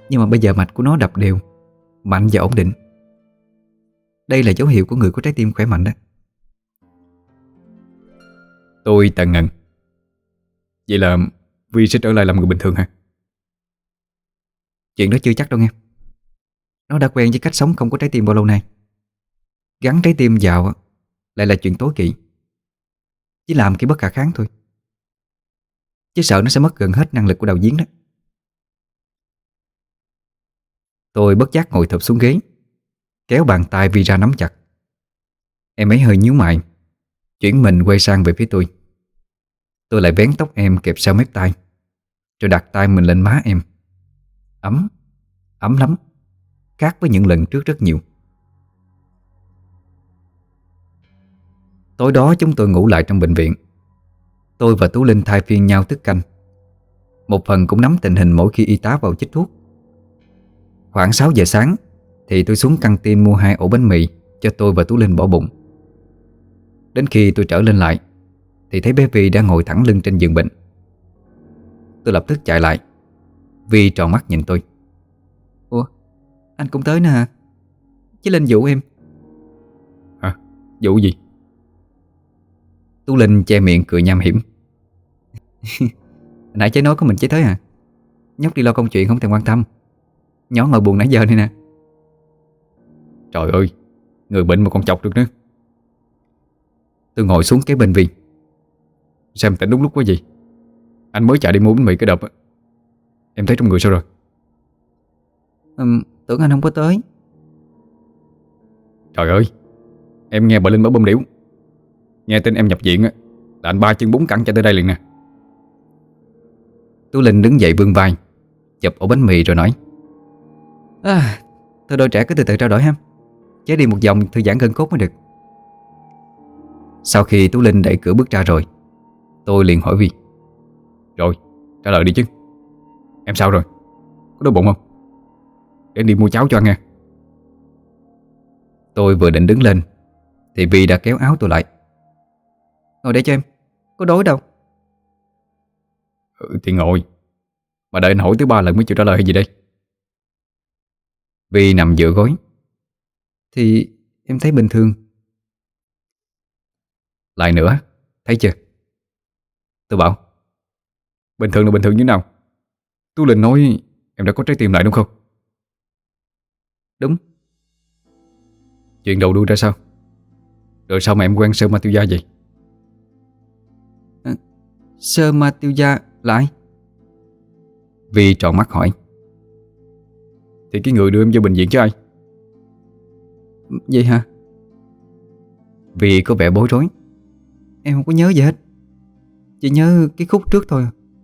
Nhưng mà bây giờ mạch của nó đập đều, mạnh và ổn định. Đây là dấu hiệu của người có trái tim khỏe mạnh đó. Tôi tần ngần. Vậy là Vi sẽ trở lại làm người bình thường hả? Chuyện đó chưa chắc đâu nghe. Nó đã quen với cách sống không có trái tim bao lâu nay. Gắn trái tim vào lại là chuyện tối kỵ. Chỉ làm cái bất khả kháng thôi. Chứ sợ nó sẽ mất gần hết năng lực của đạo diễn đó. Tôi bất giác ngồi thụp xuống ghế, kéo bàn tay Vi ra nắm chặt. Em ấy hơi nhíu mày, chuyển mình quay sang về phía tôi. Tôi lại vén tóc em kẹp sau mép tay, rồi đặt tay mình lên má em. Ấm, ấm lắm, khác với những lần trước rất nhiều. Tối đó chúng tôi ngủ lại trong bệnh viện. Tôi và Tú Linh thay phiên nhau thức canh. Một phần cũng nắm tình hình mỗi khi y tá vào chích thuốc. Khoảng sáu giờ sáng thì tôi xuống căng tin mua hai ổ bánh mì cho tôi và Tú Linh bỏ bụng. Đến khi tôi trở lên lại thì thấy bé Vi đang ngồi thẳng lưng trên giường bệnh. Tôi lập tức chạy lại. Vi tròn mắt nhìn tôi. Ủa, anh cũng tới nè hả? Chứ Linh dụ em. Hả? Dụ gì? Tú Linh che miệng cười nham hiểm. Nãy chế nói có mình chế tới hả? Nhóc đi lo công chuyện không thèm quan tâm. Nhỏ ngồi buồn nãy giờ này nè. Trời ơi, người bệnh mà còn chọc được nữa. Tôi ngồi xuống kế bên Vi. Sao em tỉnh đúng lúc quá gì? Anh mới chạy đi mua bánh mì cái đập. Em thấy trong người sao rồi? ừ, Tưởng anh không có tới. Trời ơi, em nghe bà Linh báo bơm điếu. Nghe tin em nhập viện là anh ba chân bốn cẳng chạy tới đây liền nè. Tú Linh đứng dậy vươn vai, chụp ổ bánh mì rồi nói. À, thôi đôi trẻ cứ từ từ trao đổi ha. Chế đi một vòng thư giãn gân cốt mới được. Sau khi Tú Linh đẩy cửa bước ra rồi, tôi liền hỏi Vi. Rồi, trả lời đi chứ. Em sao rồi? Có đói bụng không? Để em đi mua cháo cho ăn nghe. Tôi vừa định đứng lên thì Vi đã kéo áo tôi lại. Ngồi đây cho em, có đói đâu. Ừ, thì ngồi. Mà đợi anh hỏi tới ba lần mới chịu trả lời hay gì đây? Vi nằm dựa gối. Thì em thấy bình thường. Lại nữa, thấy chưa? Tôi bảo. Bình thường là bình thường như nào? Tú Linh nói em đã có trái tim lại đúng không? Đúng. Chuyện đầu đuôi ra sao? Rồi sao mà em quen Sơ Ma Tiêu Gia vậy? à, Sơ Ma Tiêu Gia là ai? Vi tròn mắt hỏi. Thì cái người đưa em vô bệnh viện chứ ai? Vậy hả? Vi có vẻ bối rối. Em không có nhớ gì hết. Chỉ nhớ cái khúc trước thôi.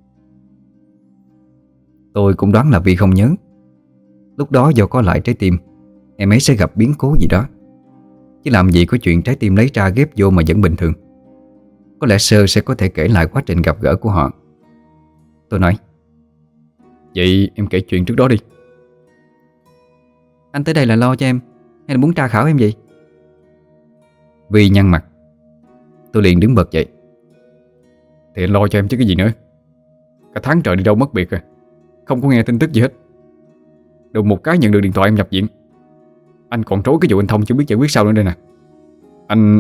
Tôi cũng đoán là Vi không nhớ. Lúc đó do có lại trái tim, em ấy sẽ gặp biến cố gì đó. Chứ làm gì có chuyện trái tim lấy ra ghép vô mà vẫn bình thường. Có lẽ Sơ sẽ có thể kể lại quá trình gặp gỡ của họ. Tôi nói. Vậy em kể chuyện trước đó đi. Anh tới đây là lo cho em hay là muốn tra khảo em gì? Vi nhăn mặt. Tôi liền đứng bật dậy. Thì anh lo cho em chứ cái gì nữa. Cả tháng trời đi đâu mất biệt à. Không có nghe tin tức gì hết. Được một cái nhận được điện thoại em nhập viện. Anh còn trối cái vụ anh Thông chưa biết giải quyết sao nữa đây nè. Anh...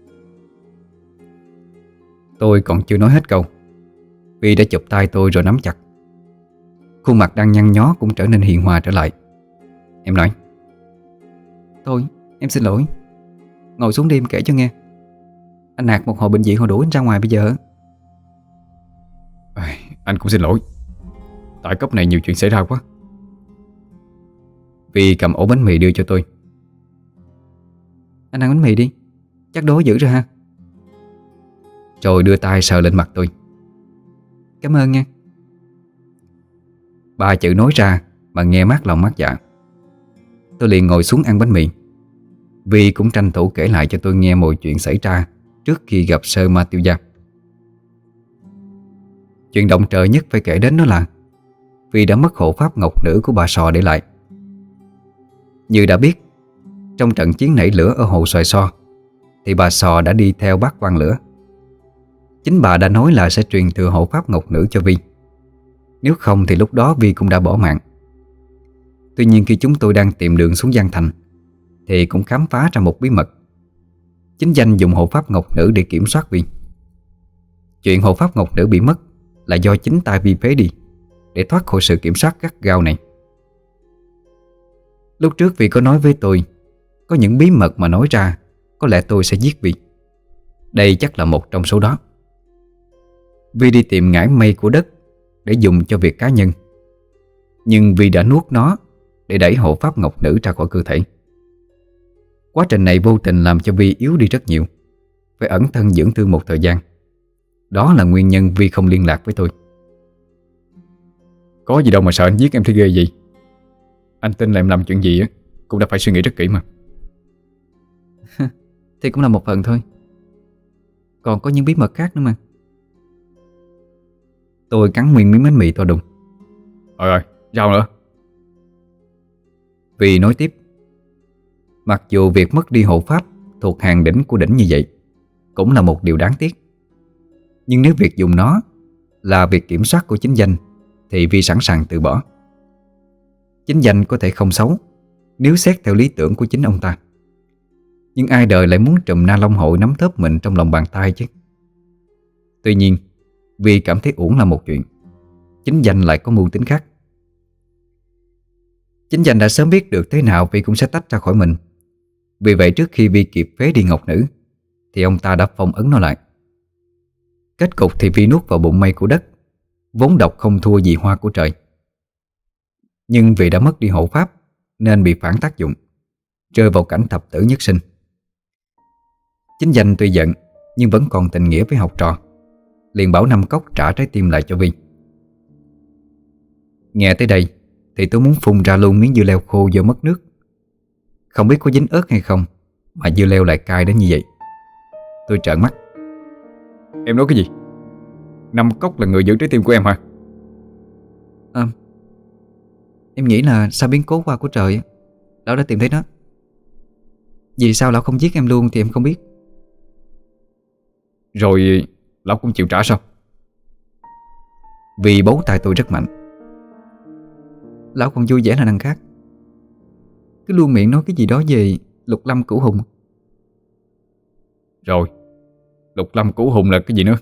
Tôi còn chưa nói hết câu Vi đã chụp tay tôi rồi nắm chặt. Khuôn mặt đang nhăn nhó cũng trở nên hiền hòa trở lại. Em nói. Thôi em xin lỗi. Ngồi xuống đi em kể cho nghe. Anh nạt một hồi bệnh viện họ đuổi anh ra ngoài bây giờ. À, anh cũng xin lỗi. Tại cấp này nhiều chuyện xảy ra quá. Vi cầm ổ bánh mì đưa cho tôi. Anh ăn bánh mì đi, chắc đói dữ rồi ha. Rồi đưa tay sờ lên mặt tôi. Cảm ơn nha. Ba chữ nói ra mà nghe mát lòng mát dạ. Tôi liền ngồi xuống ăn bánh mì. Vi cũng tranh thủ kể lại cho tôi nghe mọi chuyện xảy ra trước khi gặp Sơ Ma Tiêu Gia. Chuyện động trời nhất phải kể đến đó là Vi đã mất hộ pháp ngọc nữ của bà Sò để lại. Như đã biết, trong trận chiến nảy lửa ở hồ Xoài So thì bà Sò đã đi theo bác quan lửa. Chính bà đã nói là sẽ truyền thừa hộ pháp ngọc nữ cho Vi. Nếu không thì lúc đó Vi cũng đã bỏ mạng. Tuy nhiên khi chúng tôi đang tìm đường xuống Giang Thành thì cũng khám phá ra một bí mật. Chính danh dùng hộ pháp ngọc nữ để kiểm soát Vi. Chuyện hộ pháp ngọc nữ bị mất là do chính tay Vi phế đi để thoát khỏi sự kiểm soát gắt gao này. Lúc trước Vi có nói với tôi có những bí mật mà nói ra có lẽ tôi sẽ giết Vi. Đây chắc là một trong số đó. Vi đi tìm ngải mây của đất để dùng cho việc cá nhân, nhưng Vi đã nuốt nó để đẩy hộ pháp ngọc nữ ra khỏi cơ thể. Quá trình này vô tình làm cho Vi yếu đi rất nhiều, phải ẩn thân dưỡng thương một thời gian. Đó là nguyên nhân Vi không liên lạc với tôi. Có gì đâu mà sợ anh giết em thấy ghê gì. Anh tin là em làm chuyện gì á cũng đã phải suy nghĩ rất kỹ mà. Thì cũng là một phần thôi, còn có những bí mật khác nữa mà. Tôi cắn nguyên miếng bánh mì to đùng. Rồi rồi, sao nữa? Vi nói tiếp. Mặc dù việc mất đi hộ pháp thuộc hàng đỉnh của đỉnh như vậy cũng là một điều đáng tiếc, nhưng nếu việc dùng nó là việc kiểm soát của chính danh thì Vi sẵn sàng từ bỏ. Chính danh có thể không xấu nếu xét theo lý tưởng của chính ông ta, nhưng ai đời lại muốn trùm Na Long Hội nắm thớp mình trong lòng bàn tay chứ. Tuy nhiên Vi cảm thấy uổng là một chuyện, chính danh lại có mưu tính khác. Chính danh đã sớm biết được thế nào Vi cũng sẽ tách ra khỏi mình. Vì vậy trước khi Vi kịp phế đi ngọc nữ thì ông ta đã phong ấn nó lại. Kết cục thì Vi nuốt vào bụng mây của đất, vốn độc không thua gì hoa của trời. Nhưng vì đã mất đi hộ pháp nên bị phản tác dụng, rơi vào cảnh thập tử nhất sinh. Chính danh tuy giận nhưng vẫn còn tình nghĩa với học trò, liền bảo Năm Cốc trả trái tim lại cho Vi. Nghe tới đây thì tôi muốn phun ra luôn miếng dưa leo khô do mất nước. Không biết có dính ớt hay không mà dưa leo lại cay đến như vậy. Tôi trợn mắt. Em nói cái gì? Năm Cốc là người giữ trái tim của em hả? À, em nghĩ là sau biến cố qua của trời lão đã tìm thấy nó. Vì sao lão không giết em luôn thì em không biết. Rồi lão cũng chịu trả sao? Vì bấu tay tôi rất mạnh. Lão còn vui vẻ là đằng khác, cứ luôn miệng nói cái gì đó về Lục Lâm Cửu Hùng. Rồi Lục Lâm Cửu Hùng là cái gì nữa?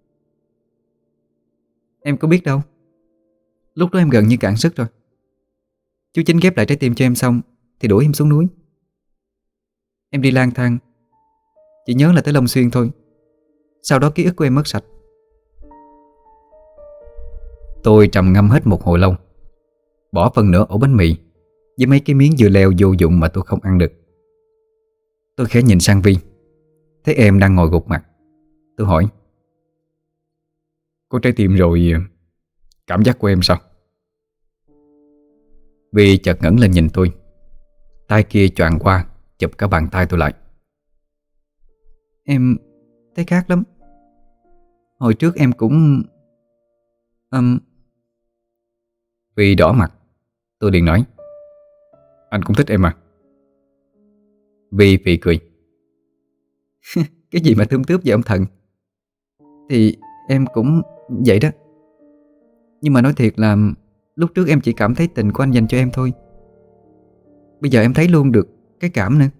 Em có biết đâu. Lúc đó em gần như cạn sức rồi. Chú Chính ghép lại trái tim cho em xong thì đuổi em xuống núi. Em đi lang thang, chỉ nhớ là tới Long Xuyên thôi. Sau đó ký ức của em mất sạch. Tôi trầm ngâm hết một hồi lâu, bỏ phần nửa ổ bánh mì với mấy cái miếng dưa leo vô dụng mà tôi không ăn được. Tôi khẽ nhìn sang Vi, thấy em đang ngồi gục mặt. Tôi hỏi: Có trái tim rồi, cảm giác của em sao? Vi chợt ngẩng lên nhìn tôi, tay kia choàng qua chụp cả bàn tay tôi lại. Em thấy khác lắm. Hồi trước em cũng... Um... Vi đỏ mặt. Tôi liền nói: Anh cũng thích em mà. Vi phì cười. Cái gì mà tươm tướp vậy ông thần? Thì em cũng vậy đó. Nhưng mà nói thiệt là lúc trước em chỉ cảm thấy tình của anh dành cho em thôi. Bây giờ em thấy luôn được cái cảm nữa.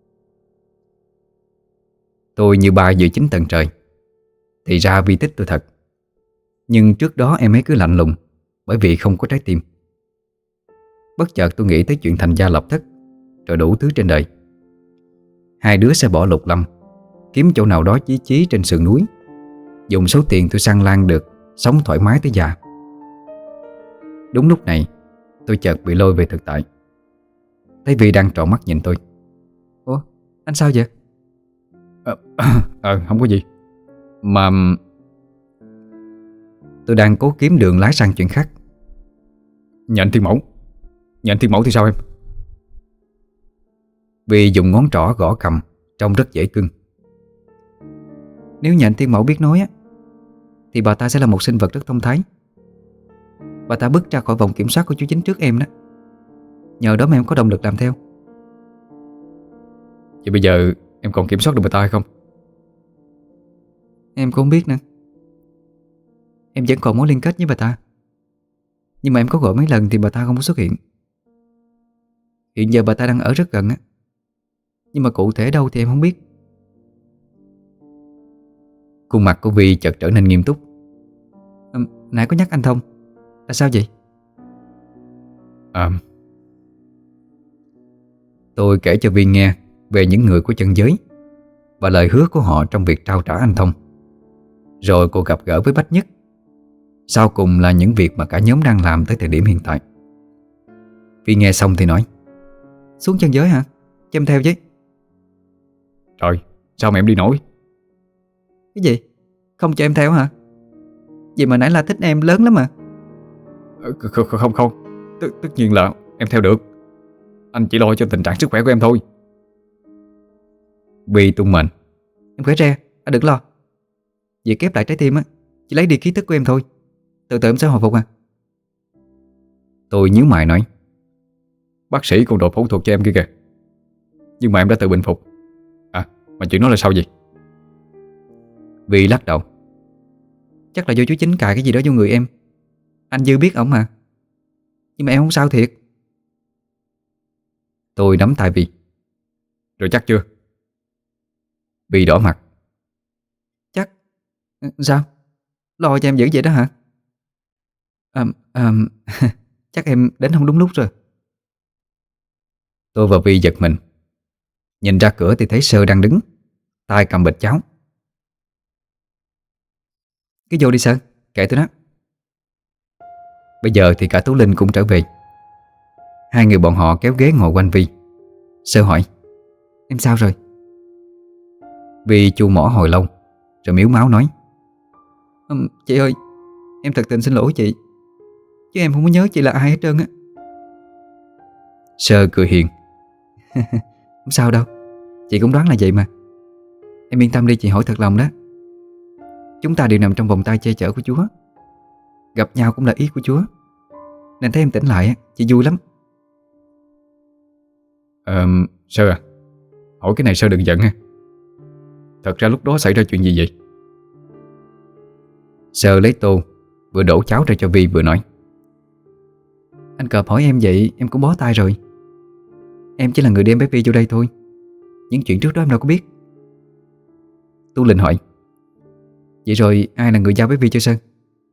Tôi như bay giữa chín tầng trời. Thì ra Vi thích tôi thật. Nhưng trước đó em ấy cứ lạnh lùng bởi vì không có trái tim. Bất chợt tôi nghĩ tới chuyện thành gia lập thất, rồi đủ thứ trên đời. Hai đứa sẽ bỏ Lục Lâm, kiếm chỗ nào đó chí chí trên sườn núi, dùng số tiền tôi săn lan được, sống thoải mái tới già. Đúng lúc này tôi chợt bị lôi về thực tại. Thấy Vi đang trợn mắt nhìn tôi. Ủa, anh sao vậy? Ờ, à, không có gì. Mà tôi đang cố kiếm đường lái sang chuyện khác. Nhận thiên mẫu. Nhận thiên mẫu thì sao em? Vi dùng ngón trỏ gõ cầm, trông rất dễ cưng. Nếu Nhện Thiên Mẫu biết nói á, thì bà ta sẽ là một sinh vật rất thông thái. Bà ta bước ra khỏi vòng kiểm soát của chú Chính trước em đó. Nhờ đó mà em có động lực làm theo. Vậy bây giờ em còn kiểm soát được bà ta hay không? Em cũng không biết nữa. Em vẫn còn mối liên kết với bà ta, nhưng mà em có gọi mấy lần thì bà ta không có xuất hiện. Hiện giờ bà ta đang ở rất gần á, nhưng mà cụ thể đâu thì em không biết. Khuôn mặt của Vi chợt trở nên nghiêm túc. "Ừ, nãy có nhắc anh Thông. Là sao vậy?" À, Tôi kể cho Vi nghe về những người của chân giới và lời hứa của họ trong việc trao trả anh Thông. Rồi cuộc gặp gỡ với Bách Nhất. Sau cùng là những việc mà cả nhóm đang làm tới thời điểm hiện tại. Vi nghe xong thì nói: "Xuống chân giới hả? Cho em theo với." trời, sao mà em đi nổi? "Cái gì? Không cho em theo hả? Vậy mà nãy là thích em lớn lắm mà." Ờ, Không không không, không. Tất, tất nhiên là em theo được. Anh chỉ lo cho tình trạng sức khỏe của em thôi. Vi tung mệnh: "Em khỏe re, anh đừng lo. Việc kép lại trái tim á, chỉ lấy đi ký tức của em thôi. Từ từ em sẽ hồi phục à." Tôi nhíu mày nói: Bác sĩ còn đồ phẫu thuật cho em kia kìa. Nhưng mà em đã tự bình phục. À, mà chuyện đó là sao vậy? Vi lắc đầu: "Chắc là do chú Chính cài cái gì đó vô người em. Anh Dư biết ổng mà. Nhưng mà em không sao thiệt." Tôi nắm tay Vi: Rồi chắc chưa? Vi đỏ mặt: "Chắc. Sao? Lo cho em dữ vậy đó hả?" À, à, chắc em đến không đúng lúc rồi." Tôi và Vi giật mình. Nhìn ra cửa thì thấy Sơ đang đứng, tay cầm bịch cháo. "Cứ vô đi Sơ, kệ tôi đó." Bây giờ thì cả Tú Linh cũng trở về. Hai người bọn họ kéo ghế ngồi quanh Vi. Sơ hỏi: "Em sao rồi?" Vi chu mỏ hồi lâu rồi miếu máu nói: "Ừm, Chị ơi, em thật tình xin lỗi chị, chứ em không có nhớ chị là ai hết trơn á." Sơ cười hiền: "Không sao đâu, chị cũng đoán là vậy mà. Em yên tâm đi, chị hỏi thật lòng đó. Chúng ta đều nằm trong vòng tay che chở của Chúa. Gặp nhau cũng là ý của Chúa. Nên thấy em tỉnh lại á, chị vui lắm." Ờ, Sơ à, hỏi cái này Sơ đừng giận ha. Thật ra lúc đó xảy ra chuyện gì vậy? Sơ lấy tô, vừa đổ cháo ra cho Vi vừa nói: "Anh Cọp hỏi em vậy em cũng bó tay rồi. Em chỉ là người đem bé Vi vô đây thôi. Những chuyện trước đó em đâu có biết." Tú Linh hỏi: "Vậy rồi ai là người giao bé Vi cho Sơn?"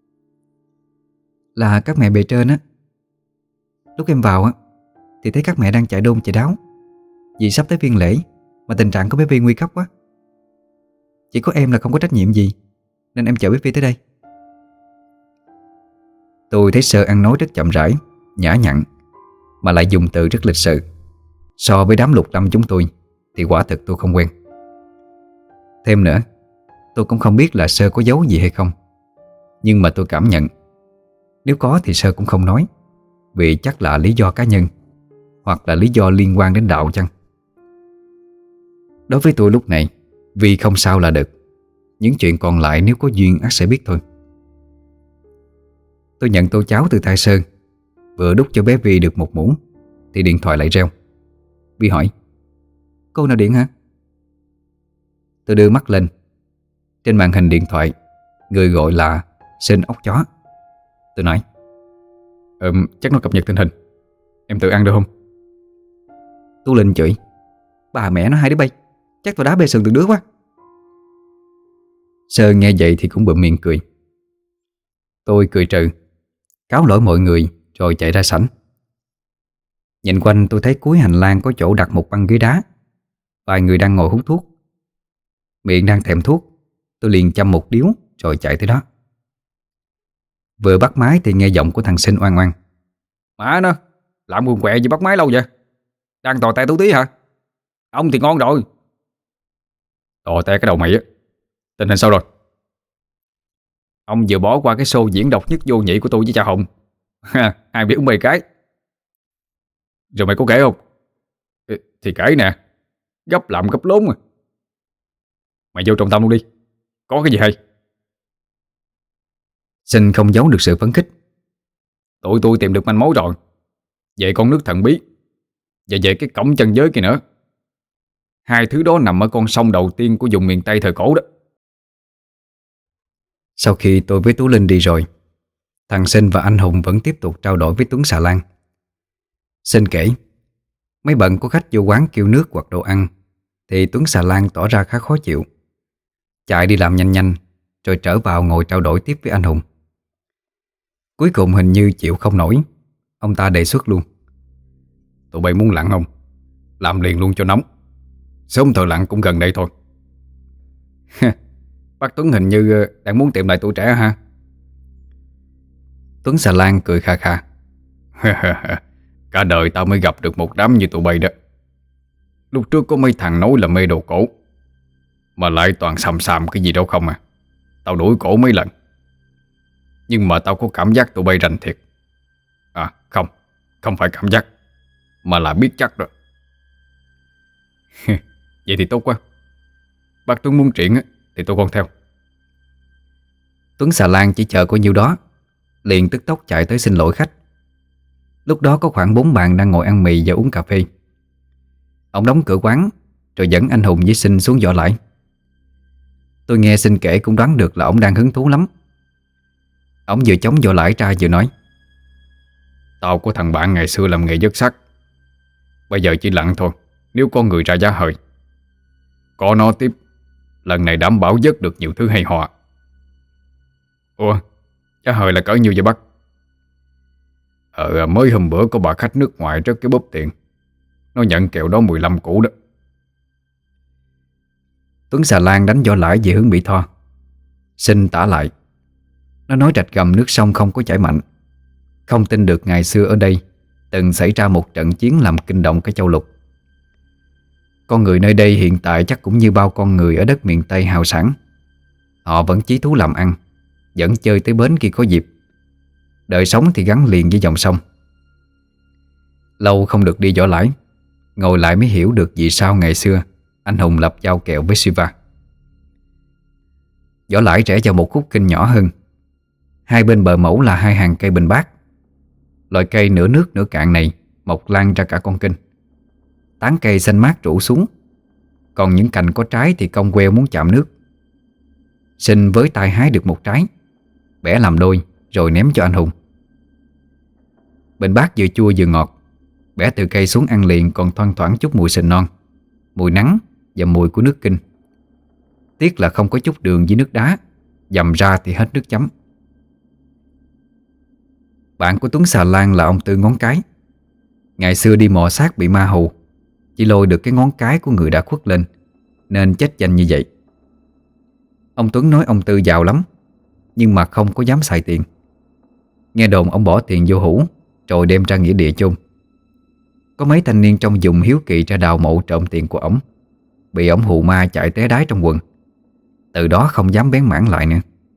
"Là các mẹ bề trên á. Lúc em vào á thì thấy các mẹ đang chạy đôn chạy đáo vì sắp tới phiên lễ mà tình trạng của bé Vi nguy cấp quá. Chỉ có em là không có trách nhiệm gì nên em chở bé Vi tới đây." Tôi thấy Sơ ăn nói rất chậm rãi, nhã nhặn, mà lại dùng từ rất lịch sự. So với đám lục lâm chúng tôi thì quả thực tôi không quen. Thêm nữa, tôi cũng không biết là Sơ có giấu gì hay không. Nhưng mà tôi cảm nhận nếu có thì Sơ cũng không nói, vì chắc là lý do cá nhân hoặc là lý do liên quan đến đạo chăng. Đối với tôi lúc này, vì không sao là được. Những chuyện còn lại nếu có duyên ắt sẽ biết thôi. Tôi nhận tô cháo từ tay Sơn, vừa đút cho bé Vi được một muỗng thì điện thoại lại reo. Vi hỏi: "Cô nào điện hả?" Tôi đưa mắt lên. Trên màn hình điện thoại, người gọi là Sơn ốc chó. Tôi nói: Ờ, chắc nó cập nhật tình hình. Em tự ăn được không? Tú Linh chửi: "Bà mẹ nó hai đứa bay, chắc tụi đá bê sừng từng đứa quá." Sơn nghe vậy thì cũng bụm miệng cười. Tôi cười trừ, cáo lỗi mọi người rồi chạy ra sảnh. Nhìn quanh tôi thấy cuối hành lang có chỗ đặt một băng ghế đá. Vài người đang ngồi hút thuốc. Miệng đang thèm thuốc, tôi liền châm một điếu rồi chạy tới đó. Vừa bắt máy thì nghe giọng của thằng Sinh oan oan: Má nó, làm quần quẹ gì bắt máy lâu vậy? Đang tò te tú tí hả? Ông thì ngon rồi. Tò te cái đầu mày á. Tình hình sao rồi? Ông vừa bỏ qua cái show diễn độc nhất vô nhị của tôi với cha Hồng. Hai biết uống bầy cái. Rồi mày có kể không? Ê, thì kể nè. Gấp làm gấp lốn mà. Mày vô trọng tâm luôn đi. Có cái gì hay? Sinh không giấu được sự phấn khích: Tụi tôi tìm được manh mối rồi. Về con nước thần bí và về cái cổng chân giới kia nữa. Hai thứ đó nằm ở con sông đầu tiên của vùng miền Tây thời cổ đó. Sau khi tôi với Tú Linh đi rồi, thằng Sinh và anh Hùng vẫn tiếp tục trao đổi với Tuấn Xà Lan. Sinh kể: Mấy bận có khách vô quán kêu nước hoặc đồ ăn thì Tuấn Xà Lan tỏ ra khá khó chịu, chạy đi làm nhanh nhanh rồi trở vào ngồi trao đổi tiếp với anh Hùng. Cuối cùng hình như chịu không nổi, ông ta đề xuất luôn: Tụi bay muốn lặn không? Làm liền luôn cho nóng. Sớm thời lặn cũng gần đây thôi. Bác Tuấn hình như đang muốn tìm lại tuổi trẻ ha? Tuấn Xà Lan cười kha kha. Cả đời tao mới gặp được một đám như tụi bay đó. Lúc trước có mấy thằng nói là mê đồ cổ, mà lại toàn xàm xàm cái gì đâu không à. Tao đuổi cổ mấy lần, nhưng mà tao có cảm giác tụi bay rành thiệt. À không, không phải cảm giác, mà là biết chắc rồi. Vậy thì tốt quá. Bác Tuấn muốn triển thì tôi con theo. Tuấn Xà Lan chỉ chờ có nhiêu đó, liền tức tốc chạy tới xin lỗi khách. Lúc đó có khoảng bốn bạn đang ngồi ăn mì và uống cà phê. Ông đóng cửa quán rồi dẫn anh Hùng với Sinh xuống võ lãi. Tôi nghe Sinh kể cũng đoán được là ông đang hứng thú lắm. Ông vừa chống võ lãi ra vừa nói: Tao có thằng bạn ngày xưa làm nghề vớt sắt, bây giờ chỉ lặn thôi, nếu có người ra giá hời. Có nó tiếp, lần này đảm bảo vớt được nhiều thứ hay ho. Ủa, giá hời là cỡ nhiêu vậy bác? Ờ, mới hôm bữa có bà khách nước ngoài rất cái bóp tiền, nó nhận kèo đó mười lăm củ đó. Tuấn Xà Lan đánh võ lãi về hướng Mỹ Tho. Sinh tả lại. Nó nói rạch gầm nước sông không có chảy mạnh, không tin được ngày xưa ở đây từng xảy ra một trận chiến làm kinh động cái châu lục. Con người nơi đây hiện tại chắc cũng như bao con người ở đất miền Tây hào sản. Họ vẫn chí thú làm ăn, vẫn chơi tới bến khi có dịp. Đời sống thì gắn liền với dòng sông. Lâu không được đi võ lãi, ngồi lại mới hiểu được vì sao ngày xưa anh Hùng lập giao kèo với Siva. Võ lãi rẽ vào một khúc kênh nhỏ hơn. Hai bên bờ mẫu là hai hàng cây bình bát. Loại cây nửa nước nửa cạn này mọc lan ra cả con kênh. Tán cây xanh mát rủ xuống, còn những cành có trái thì cong queo muốn chạm nước. Sinh với tay hái được một trái, bẻ làm đôi rồi ném cho anh Hùng. Bình bát vừa chua vừa ngọt, bẻ từ cây xuống ăn liền còn thoang thoảng chút mùi sình non, mùi nắng và mùi của nước kinh. Tiếc là không có chút đường với nước đá, dầm ra thì hết nước chấm. Bạn của Tuấn Xà Lan là ông Tư Ngón Cái. Ngày xưa đi mò xác bị ma hù, chỉ lôi được cái ngón cái của người đã khuất lên, nên chết danh như vậy. Ông Tuấn nói ông Tư giàu lắm, nhưng mà không có dám xài tiền. Nghe đồn ông bỏ tiền vô hũ rồi đem ra nghĩa địa chôn. Có mấy thanh niên trong vùng hiếu kỳ ra đào mộ trộm tiền của ổng, bị ổng hù ma chạy té đái trong quần. Từ đó không dám bén mảng lại nữa.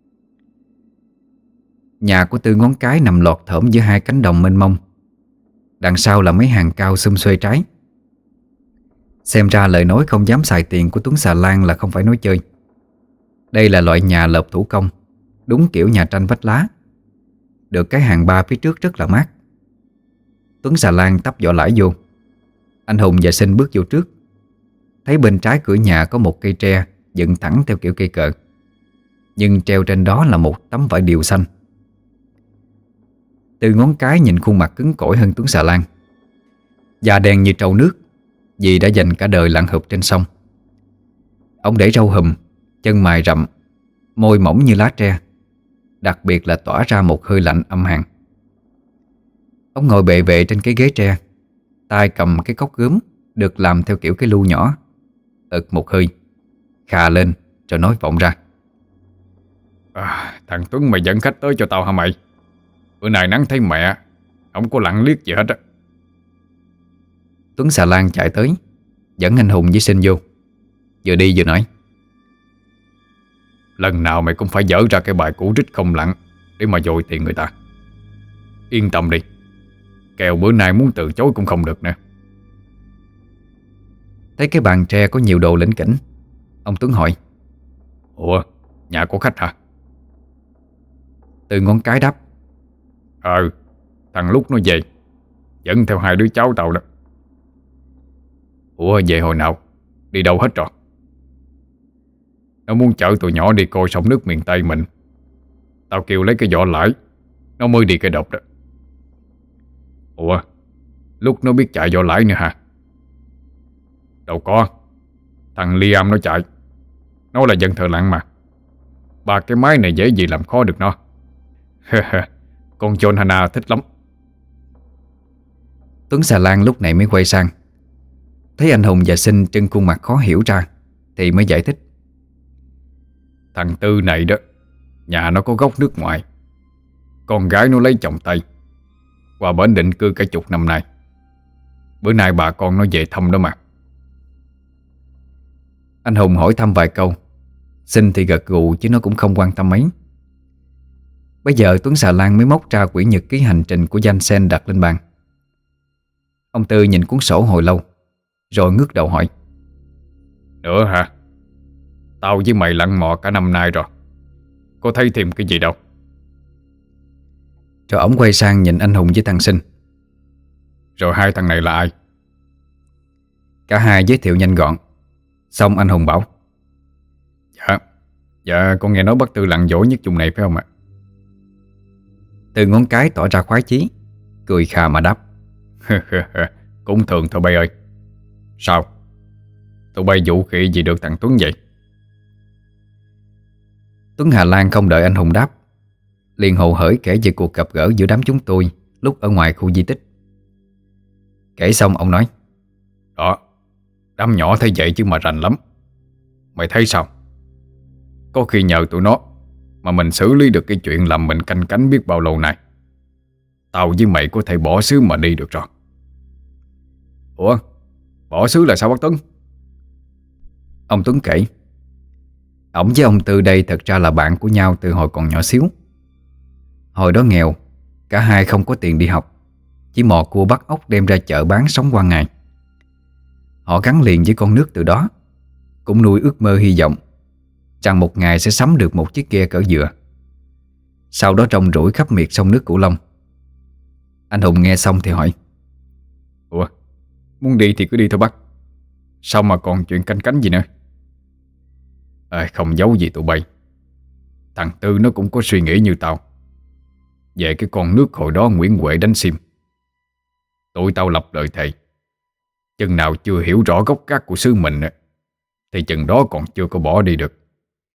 Nhà của Tư Ngón Cái nằm lọt thởm giữa hai cánh đồng mênh mông. Đằng sau là mấy hàng cao xum xuê trái. Xem ra lời nói không dám xài tiền của Tuấn Xà Lan là không phải nói chơi. Đây là loại nhà lợp thủ công, đúng kiểu nhà tranh vách lá. Được cái hàng ba phía trước rất là mát. Tuấn Xà Lan tấp võ lãi vô. Anh Hùng và Sinh bước vô trước. Thấy bên trái cửa nhà có một cây tre dựng thẳng theo kiểu cây cờ, nhưng treo trên đó là một tấm vải điều xanh. Từ Ngón Cái nhìn khuôn mặt cứng cỏi hơn Tuấn Xà Lan, da đen như trâu nước, vì đã dành cả đời lặn hụp trên sông. Ông để râu hùm, chân mày rậm, môi mỏng như lá tre, đặc biệt là tỏa ra một hơi lạnh âm hàn. Ông ngồi bệ vệ trên cái ghế tre, tay cầm cái cốc gốm được làm theo kiểu cái lu nhỏ, ực một hơi, khà lên rồi nói vọng ra: à, Thằng Tuấn mày dẫn khách tới cho tao hả mày? Bữa nay nắng thấy mẹ, không có lặn liếc gì hết á. Tuấn Xà Lan chạy tới, dẫn anh Hùng với Sinh vô. Vừa đi vừa nói: lần nào mày cũng phải dở ra cái bài cũ rích không lặn để mà dội tiền người ta. Yên tâm đi, kèo bữa nay muốn từ chối cũng không được nè. Thấy cái bàn tre có nhiều đồ lỉnh kỉnh, ông Tuấn hỏi: ủa, nhà có khách hả? Từ Ngón Cái đáp: Ờ, thằng Lúc nó về, dẫn theo hai đứa cháu tao đó. Ủa, về hồi nào? Đi đâu hết rồi? Nó muốn chở tụi nhỏ đi coi sông nước miền Tây mình. Tao kêu lấy cái vỏ lãi, nó mới đi cái độc đó. Ủa, Lúc nó biết chạy vỏ lãi nữa hả? Đâu có. Thằng Liam nó chạy. Nó là dân thợ lặng mà. Ba cái máy này dễ gì làm khó được nó. Con John Hannah thích lắm. Tuấn xà lan lúc này mới quay sang, thấy anh Hùng và Sinh trưng khuôn mặt khó hiểu ra thì mới giải thích. Thằng Tư này đó, nhà nó có gốc nước ngoài. Con gái nó lấy chồng Tây, qua bển định cư cả chục năm nay. Bữa nay bà con nó về thăm đó mà. Anh Hùng hỏi thăm vài câu, Sinh thì gật gù chứ nó cũng không quan tâm mấy. Bây giờ Tuấn xà lan mới móc ra quyển nhật ký hành trình của Danh Sen đặt lên bàn. Ông Tư nhìn cuốn sổ hồi lâu rồi ngước đầu hỏi. Nữa hả? Tao với mày lặn mò cả năm nay rồi, có thấy thêm cái gì đâu. Rồi ổng quay sang nhìn anh Hùng với thằng Sinh. Rồi hai thằng này là ai? Cả hai giới thiệu nhanh gọn. Xong anh Hùng bảo. Dạ, dạ con nghe nói bác Tư lặn giỏi nhất vùng này phải không ạ? Từ ngón cái tỏ ra khoái chí, cười khà mà đáp. Cũng thường thôi bay ơi. Sao? Tụi bay vũ khí gì được thằng Tuấn vậy? Tuấn Hà Lan không đợi anh Hùng đáp, liền hồ hởi kể về cuộc gặp gỡ giữa đám chúng tôi lúc ở ngoài khu di tích. Kể xong ông nói. Đó, đám nhỏ thấy vậy chứ mà rành lắm. Mày thấy sao? Có khi nhờ tụi nó mà mình xử lý được cái chuyện làm mình canh cánh biết bao lâu nay. Tao với mày có thể bỏ xứ mà đi được rồi. Ủa, bỏ xứ là sao bác Tuấn? Ông Tuấn kể. Ổng với ông Tư đây thật ra là bạn của nhau từ hồi còn nhỏ xíu. Hồi đó nghèo, cả hai không có tiền đi học, chỉ mò cua bắt ốc đem ra chợ bán sống qua ngày. Họ gắn liền với con nước từ đó, cũng nuôi ước mơ hy vọng rằng một ngày sẽ sắm được một chiếc ghe cỡ dừa, sau đó rong ruổi khắp miệt sông nước Cửu Long. Anh Hùng nghe xong thì hỏi. Ủa, muốn đi thì cứ đi thôi bác. Sao mà còn chuyện canh cánh gì nữa? À, không giấu gì tụi bay. Thằng Tư nó cũng có suy nghĩ như tao về cái con nước hồi đó Nguyễn Huệ đánh sim. Tụi tao lập lời thề, chừng nào chưa hiểu rõ gốc gác của xứ mình thì chừng đó còn chưa có bỏ đi được.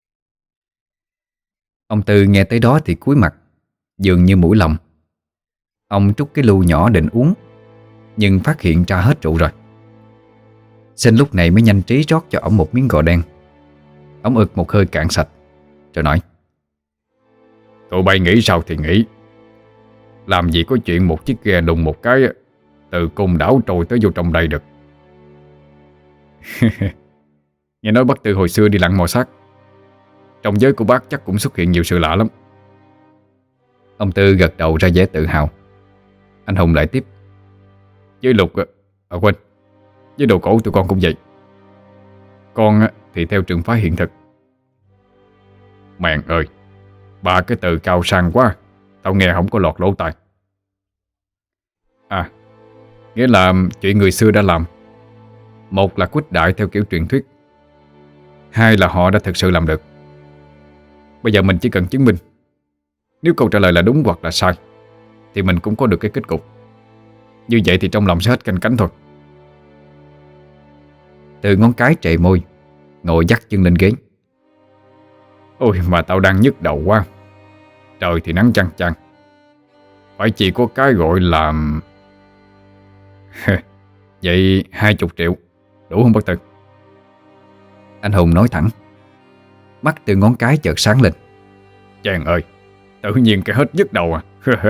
Ông Tư nghe tới đó thì cúi mặt, dường như mũi lòng. Ông trút cái lu nhỏ định uống, nhưng phát hiện ra hết rượu rồi. Sinh lúc này mới nhanh trí rót cho ổng một miếng gò đen. Ổng ực một hơi cạn sạch rồi nói. Tụi bay nghĩ sao thì nghĩ, làm gì có chuyện một chiếc ghe đùng một cái từ Côn Đảo trôi tới vô trong đây được. Nghe nói bác Tư hồi xưa đi lặn mò xác, trong giới của bác chắc cũng xuất hiện nhiều sự lạ lắm. Ông Tư gật đầu ra vẻ tự hào. Anh Hùng lại tiếp. Với Lục, à quên, với Đồ Cổ tụi con cũng vậy. Con thì theo trường phái hiện thực. Mèn ơi, ba cái từ cao sang quá, tao nghe không có lọt lỗ tai. À, nghĩa là chuyện người xưa đã làm. Một là khuếch đại theo kiểu truyền thuyết, hai là họ đã thực sự làm được. Bây giờ mình chỉ cần chứng minh. Nếu câu trả lời là đúng hoặc là sai thì mình cũng có được cái kết cục. Như vậy thì trong lòng sẽ hết canh cánh thôi. Từ ngón cái trệ môi, ngồi dắt chân lên ghế. Ôi mà tao đang nhức đầu quá. Trời thì nắng chang chang, phải chỉ có cái gọi là vậy hai chục triệu đủ không bác Tư? Anh Hùng nói thẳng. Mắt từ ngón cái chợt sáng lên. Chàng ơi, tự nhiên cái hết nhức đầu à.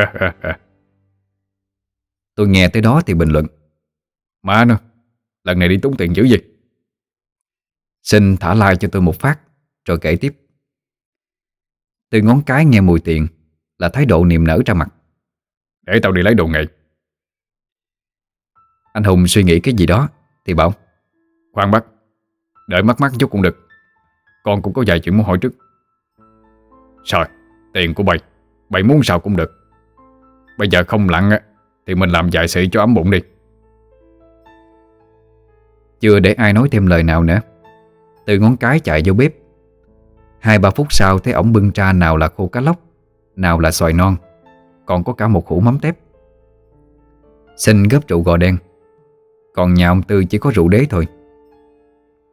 Tôi nghe tới đó thì bình luận. Má nó, lần này đi tốn tiền dữ gì? Xin thả like cho tôi một phát rồi kể tiếp. Từ ngón cái nghe mùi tiền là thái độ niềm nở ra mặt. Để tao đi lấy đồ nghề. Anh Hùng suy nghĩ cái gì đó thì bảo. Khoan bác, đợi mắc mắc chút cũng được. Con cũng có vài chuyện muốn hỏi trước. Rồi, tiền của bay, bay muốn sao cũng được. Bây giờ không lặn thì mình làm vài sự cho ấm bụng đi. Chưa để ai nói thêm lời nào nữa, từ ngón cái chạy vô bếp. Hai ba phút sau thấy ổng bưng ra nào là khô cá lóc, nào là xoài non, còn có cả một hũ mắm tép. Xin gấp rượu gò đen, còn nhà ông Tư chỉ có rượu đế thôi.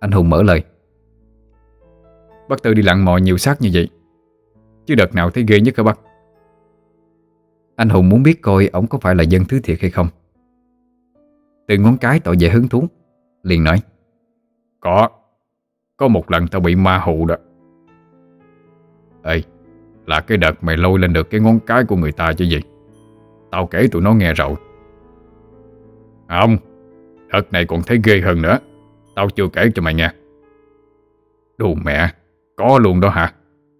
Anh Hùng mở lời. Bác Tư đi lặn mò nhiều xác như vậy, chứ đợt nào thấy ghê nhất hả bác? Anh Hùng muốn biết coi ổng có phải là dân thứ thiệt hay không. Từ ngón cái tỏ vẻ hứng thú, liền nói. Có Có một lần tao bị ma hù đó. Ê, là cái đợt mày lôi lên được cái ngón cái của người ta chứ gì. Tao kể tụi nó nghe rồi. À không, đợt này còn thấy ghê hơn nữa. Tao chưa kể cho mày nghe. Đù mẹ, có luôn đó hả?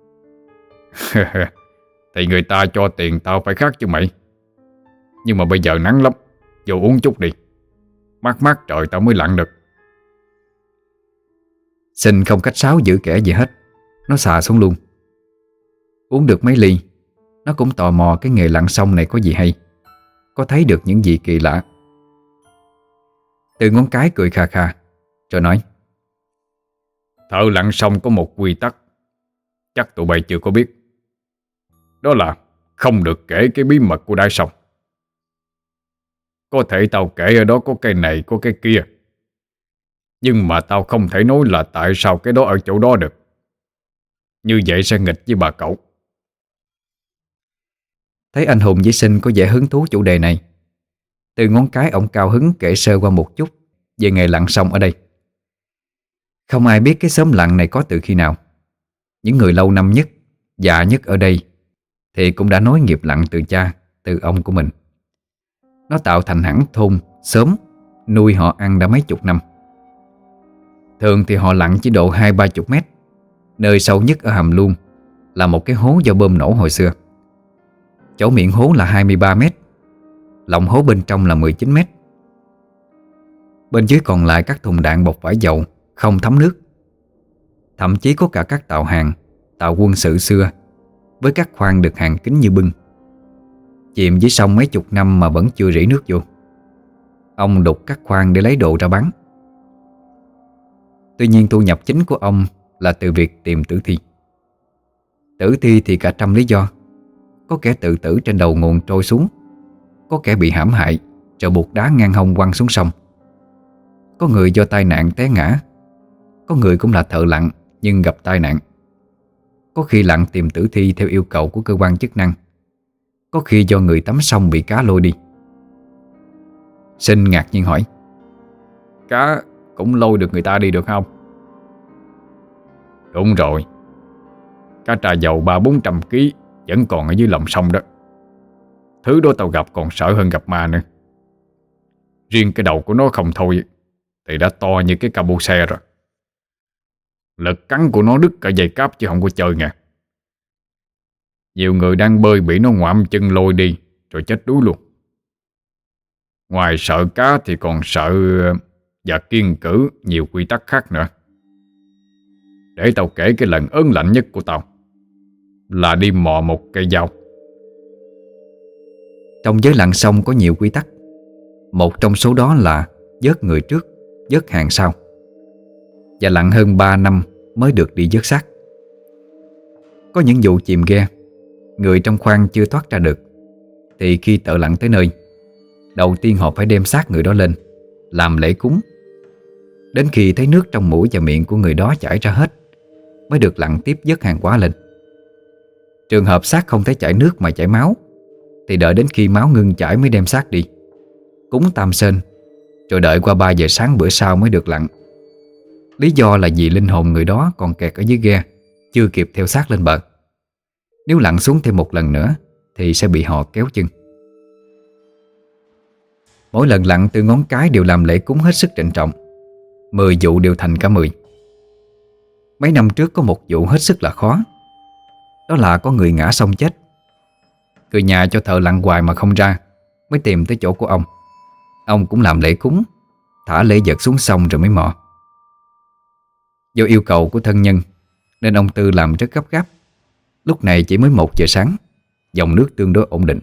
Thì người ta cho tiền tao phải khác chứ mày. Nhưng mà bây giờ nắng lắm, vô uống chút đi. Mát mát trời tao mới lặn được. Sinh không cách sáo giữ kẻ gì hết. Nó xà xuống luôn. Uống được mấy ly, nó cũng tò mò cái nghề lặn sông này có gì hay, có thấy được những gì kỳ lạ. Từ ngón cái cười kha kha rồi nói. Thợ lặn sông có một quy tắc, chắc tụi bay chưa có biết. Đó là không được kể cái bí mật của đáy sông. Có thể tao kể ở đó có cái này có cái kia, nhưng mà tao không thể nói là tại sao cái đó ở chỗ đó được. Như vậy sẽ nghịch với bà cậu. Thấy anh Hùng với Sinh có vẻ hứng thú chủ đề này, từ ngón cái ổng cao hứng kể sơ qua một chút về nghề lặn sông ở đây. Không ai biết cái xóm lặn này có từ khi nào. Những người lâu năm nhất, già nhất ở đây thì cũng đã nối nghiệp lặn từ cha, từ ông của mình. Nó tạo thành hẳn thôn, xóm, nuôi họ ăn đã mấy chục năm. Thường thì họ lặn chỉ độ hai ba chục mét. Nơi sâu nhất ở hầm luôn là một cái hố do bơm nổ hồi xưa. Chỗ miệng hố là hai mươi ba mét, lòng hố bên trong là mười chín mét. Bên dưới còn lại các thùng đạn bọc vải dầu không thấm nước. Thậm chí có cả các tàu hàng, tàu quân sự xưa với các khoang được hàng kín như bưng, chìm dưới sông mấy chục năm mà vẫn chưa rỉ nước vô. Ông đục các khoang để lấy đồ ra bán. Tuy nhiên thu nhập chính của ông là từ việc tìm tử thi. Tử thi thì cả trăm lý do. Có kẻ tự tử trên đầu nguồn trôi xuống, có kẻ bị hãm hại rồi buộc đá ngang hông quăng xuống sông, có người do tai nạn té ngã, có người cũng là thợ lặn nhưng gặp tai nạn, có khi lặn tìm tử thi theo yêu cầu của cơ quan chức năng, có khi do người tắm sông bị cá lôi đi. Sinh ngạc nhiên hỏi. Cá cũng lôi được người ta đi được không? Đúng rồi. Cá trà dầu ba bốn trăm ký vẫn còn ở dưới lòng sông đó. Thứ đó tao gặp còn sợ hơn gặp ma nữa. Riêng cái đầu của nó không thôi thì đã to như cái cabo xe rồi. Lực cắn của nó đứt cả dây cáp chứ không có chơi nha. Nhiều người đang bơi bị nó ngoạm chân lôi đi rồi chết đuối luôn. Ngoài sợ cá thì còn sợ và kiêng cữ nhiều quy tắc khác nữa. Để tao kể cái lần ớn lạnh nhất của tao, là đi mò một cây dao. Trong giới lặn sông có nhiều quy tắc. Một trong số đó là vớt người trước, vớt hàng sau, và lặn hơn ba năm mới được đi vớt xác. Có những vụ chìm ghe, người trong khoang chưa thoát ra được, thì khi thợ lặn tới nơi, đầu tiên họ phải đem xác người đó lên làm lễ cúng. Đến khi thấy nước trong mũi và miệng của người đó chảy ra hết mới được lặn tiếp vớt hàng hóa lên. Trường hợp xác không thể chảy nước mà chảy máu thì đợi đến khi máu ngưng chảy mới đem xác đi cúng tam sên, rồi đợi qua ba giờ sáng bữa sau mới được lặn. Lý do là vì linh hồn người đó còn kẹt ở dưới ghe, chưa kịp theo xác lên bờ. Nếu lặn xuống thêm một lần nữa thì sẽ bị họ kéo chân. Mỗi lần lặn từ ngón cái đều làm lễ cúng hết sức trịnh trọng. Mười vụ đều thành cả mười. Mấy năm trước có một vụ hết sức là khó. Đó là có người ngã sông chết. Người nhà cho thợ lặn hoài mà không ra, mới tìm tới chỗ của ông. Ông cũng làm lễ cúng, thả lễ vật xuống sông rồi mới mò. Do yêu cầu của thân nhân nên ông Tư làm rất gấp gáp. Lúc này chỉ mới một giờ sáng, dòng nước tương đối ổn định.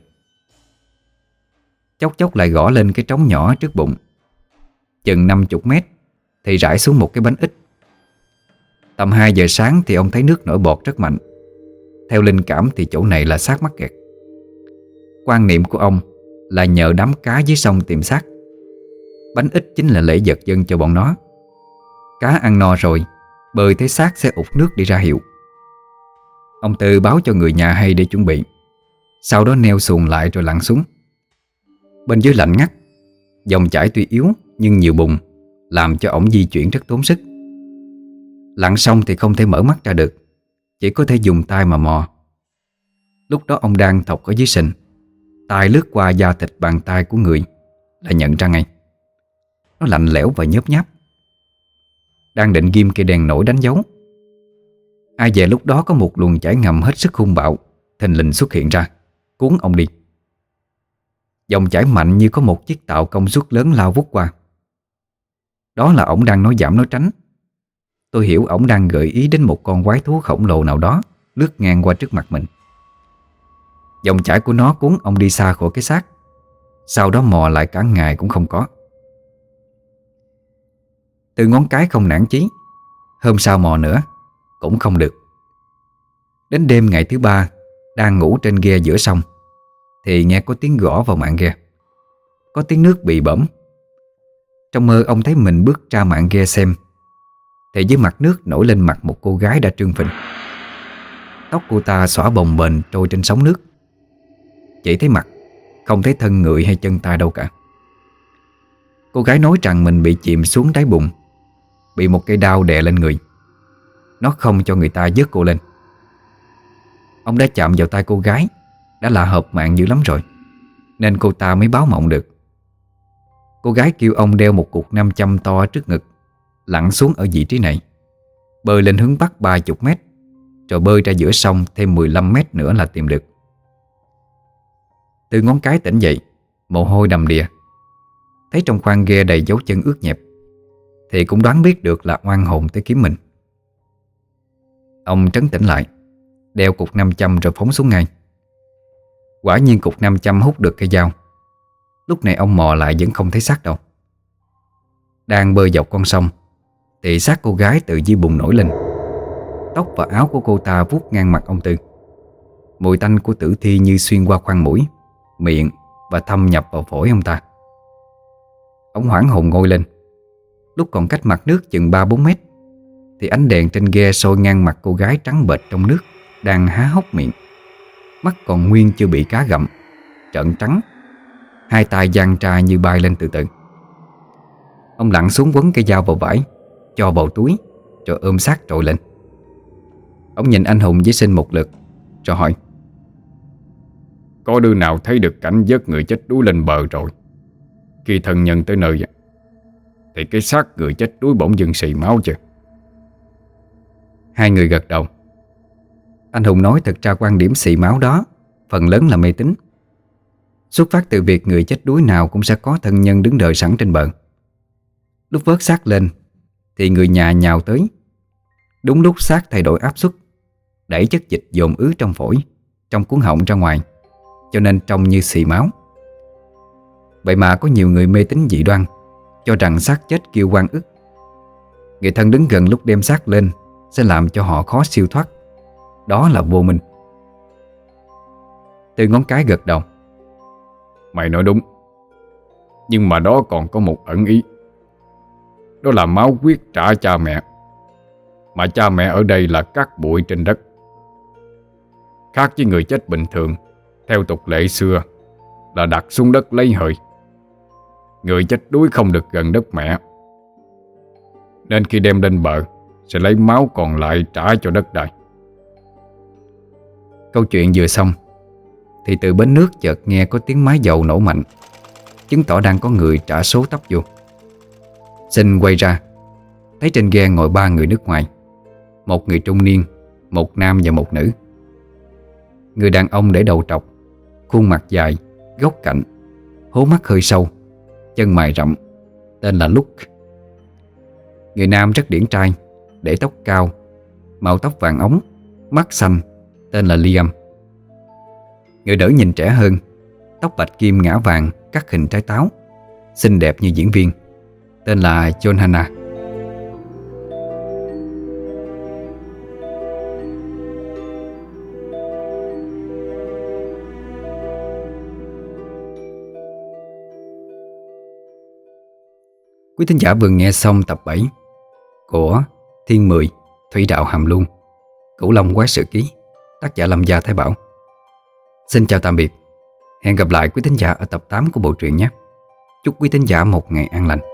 Chốc chốc lại gõ lên cái trống nhỏ trước bụng. Chừng năm chục mét thì rải xuống một cái bánh ít. Tầm hai giờ sáng thì ông thấy nước nổi bọt rất mạnh. Theo linh cảm thì chỗ này là xác mắc kẹt. Quan niệm của ông là nhờ đám cá dưới sông tìm xác. Bánh ít chính là lễ vật dâng cho bọn nó. Cá ăn no rồi, bơi thấy xác sẽ ụt nước đi ra hiệu. Ông Tư báo cho người nhà hay để chuẩn bị, sau đó neo xuồng lại rồi lặn xuống. Bên dưới lạnh ngắt, dòng chảy tuy yếu nhưng nhiều bùn, làm cho ổng di chuyển rất tốn sức. Lặn xong thì không thể mở mắt ra được, chỉ có thể dùng tay mà mò. Lúc đó ông đang thọc ở dưới sình, tay lướt qua da thịt bàn tay của người là nhận ra ngay. Nó lạnh lẽo và nhớp nháp. Đang định ghim cây đèn nổi đánh dấu, ai về lúc đó có một luồng chảy ngầm hết sức hung bạo thình lình xuất hiện ra, cuốn ông đi. Dòng chảy mạnh như có một chiếc tàu công suất lớn lao vút qua. Đó là ổng đang nói giảm nói tránh. Tôi hiểu ổng đang gợi ý đến một con quái thú khổng lồ nào đó lướt ngang qua trước mặt mình. Dòng chảy của nó cuốn ông đi xa khỏi cái xác, sau đó mò lại cả ngày cũng không có. Từ ngón cái không nản chí, hôm sau mò nữa cũng không được. Đến đêm ngày thứ ba, đang ngủ trên ghe giữa sông, thì nghe có tiếng gõ vào mạn ghe, có tiếng nước bị bẫm. Trong mơ ông thấy mình bước ra mạn ghe xem, thì dưới mặt nước nổi lên mặt một cô gái đã trương phình. Tóc cô ta xõa bồng bềnh trôi trên sóng nước, chỉ thấy mặt, không thấy thân người hay chân tay đâu cả. Cô gái nói rằng mình bị chìm xuống đáy bùn, bị một cây đao đè lên người. Nó không cho người ta vớt cô lên. Ông đã chạm vào tay cô gái, đã là hợp mạng dữ lắm rồi, nên cô ta mới báo mộng được. Cô gái kêu ông đeo một cục nam châm to ở trước ngực, lặn xuống ở vị trí này, bơi lên hướng bắc ba mươi mét, rồi bơi ra giữa sông thêm mười lăm mét nữa là tìm được. Từ ngón cái tỉnh dậy, mồ hôi đầm đìa, thấy trong khoang ghe đầy dấu chân ướt nhẹp, thì cũng đoán biết được là oan hồn tới kiếm mình. Ông trấn tĩnh lại, đeo cục nam châm rồi phóng xuống ngay. Quả nhiên cục nam châm hút được cây dao. Lúc này ông mò lại vẫn không thấy xác đâu. Đang bơi dọc con sông thì xác cô gái từ dưới bùn nổi lên. Tóc và áo của cô ta vuốt ngang mặt ông Tư. Mùi tanh của tử thi như xuyên qua khoang mũi, miệng và thâm nhập vào phổi ông ta. Ông hoảng hồn ngồi lên. Lúc còn cách mặt nước chừng ba bốn mét thì ánh đèn trên ghe soi ngang mặt cô gái trắng bệch trong nước, đang há hốc miệng, mắt còn nguyên chưa bị cá gặm, trợn trắng, hai tay giang ra như bay lên từ từ. Ông lặn xuống quấn cây dao vào vải, cho vào túi, rồi ôm xác trội lên. Ông nhìn anh Hùng với Sinh một lượt, rồi hỏi: Có đứa nào thấy được cảnh vớt người chết đuối lên bờ rồi? Khi thân nhân tới nơi thì cái xác người chết đuối bỗng dưng xì máu chưa? Hai người gật đầu. Anh Hùng nói thật ra quan điểm xì máu đó phần lớn là mê tín, xuất phát từ việc người chết đuối nào cũng sẽ có thân nhân đứng đợi sẵn trên bờ. Lúc vớt xác lên thì người nhà nhào tới. Đúng lúc xác thay đổi áp suất, đẩy chất dịch dồn ứ trong phổi, trong cuống họng ra ngoài, cho nên trông như xì máu. Vậy mà có nhiều người mê tín dị đoan, cho rằng xác chết kêu oan ức. Người thân đứng gần lúc đem xác lên sẽ làm cho họ khó siêu thoát. Đó là vô minh. Từ ngón cái gật đầu. Mày nói đúng. Nhưng mà đó còn có một ẩn ý. Đó là máu huyết trả cha mẹ. Mà cha mẹ ở đây là cát bụi trên đất. Khác với người chết bình thường, theo tục lệ xưa là đặt xuống đất lấy hơi. Người chết đuối không được gần đất mẹ, nên khi đem lên bờ sẽ lấy máu còn lại trả cho đất đai. Câu chuyện vừa xong thì từ bến nước chợt nghe có tiếng máy dầu nổ mạnh, chứng tỏ đang có người trả số tấp vô. Sinh quay ra, thấy trên ghe ngồi ba người nước ngoài, một người trung niên, một nam và một nữ. Người đàn ông để đầu trọc, khuôn mặt dài, góc cạnh, hố mắt hơi sâu, chân mày rậm, tên là Luke. Người nam rất điển trai, để tóc cao, màu tóc vàng óng, mắt xanh, tên là Liam. Người đỡ nhìn trẻ hơn, tóc bạch kim ngã vàng, cắt hình trái táo, xinh đẹp như diễn viên, tên là Johanna. Quý thính giả vừa nghe xong tập bảy của Thiên Mười, Thủy Đạo Hàm Luân, Cửu Long Quái Sự Ký, tác giả Lâm Gia Thái Bảo. Xin chào tạm biệt. Hẹn gặp lại quý thính giả ở tập tám của bộ truyện nhé. Chúc quý thính giả một ngày an lành.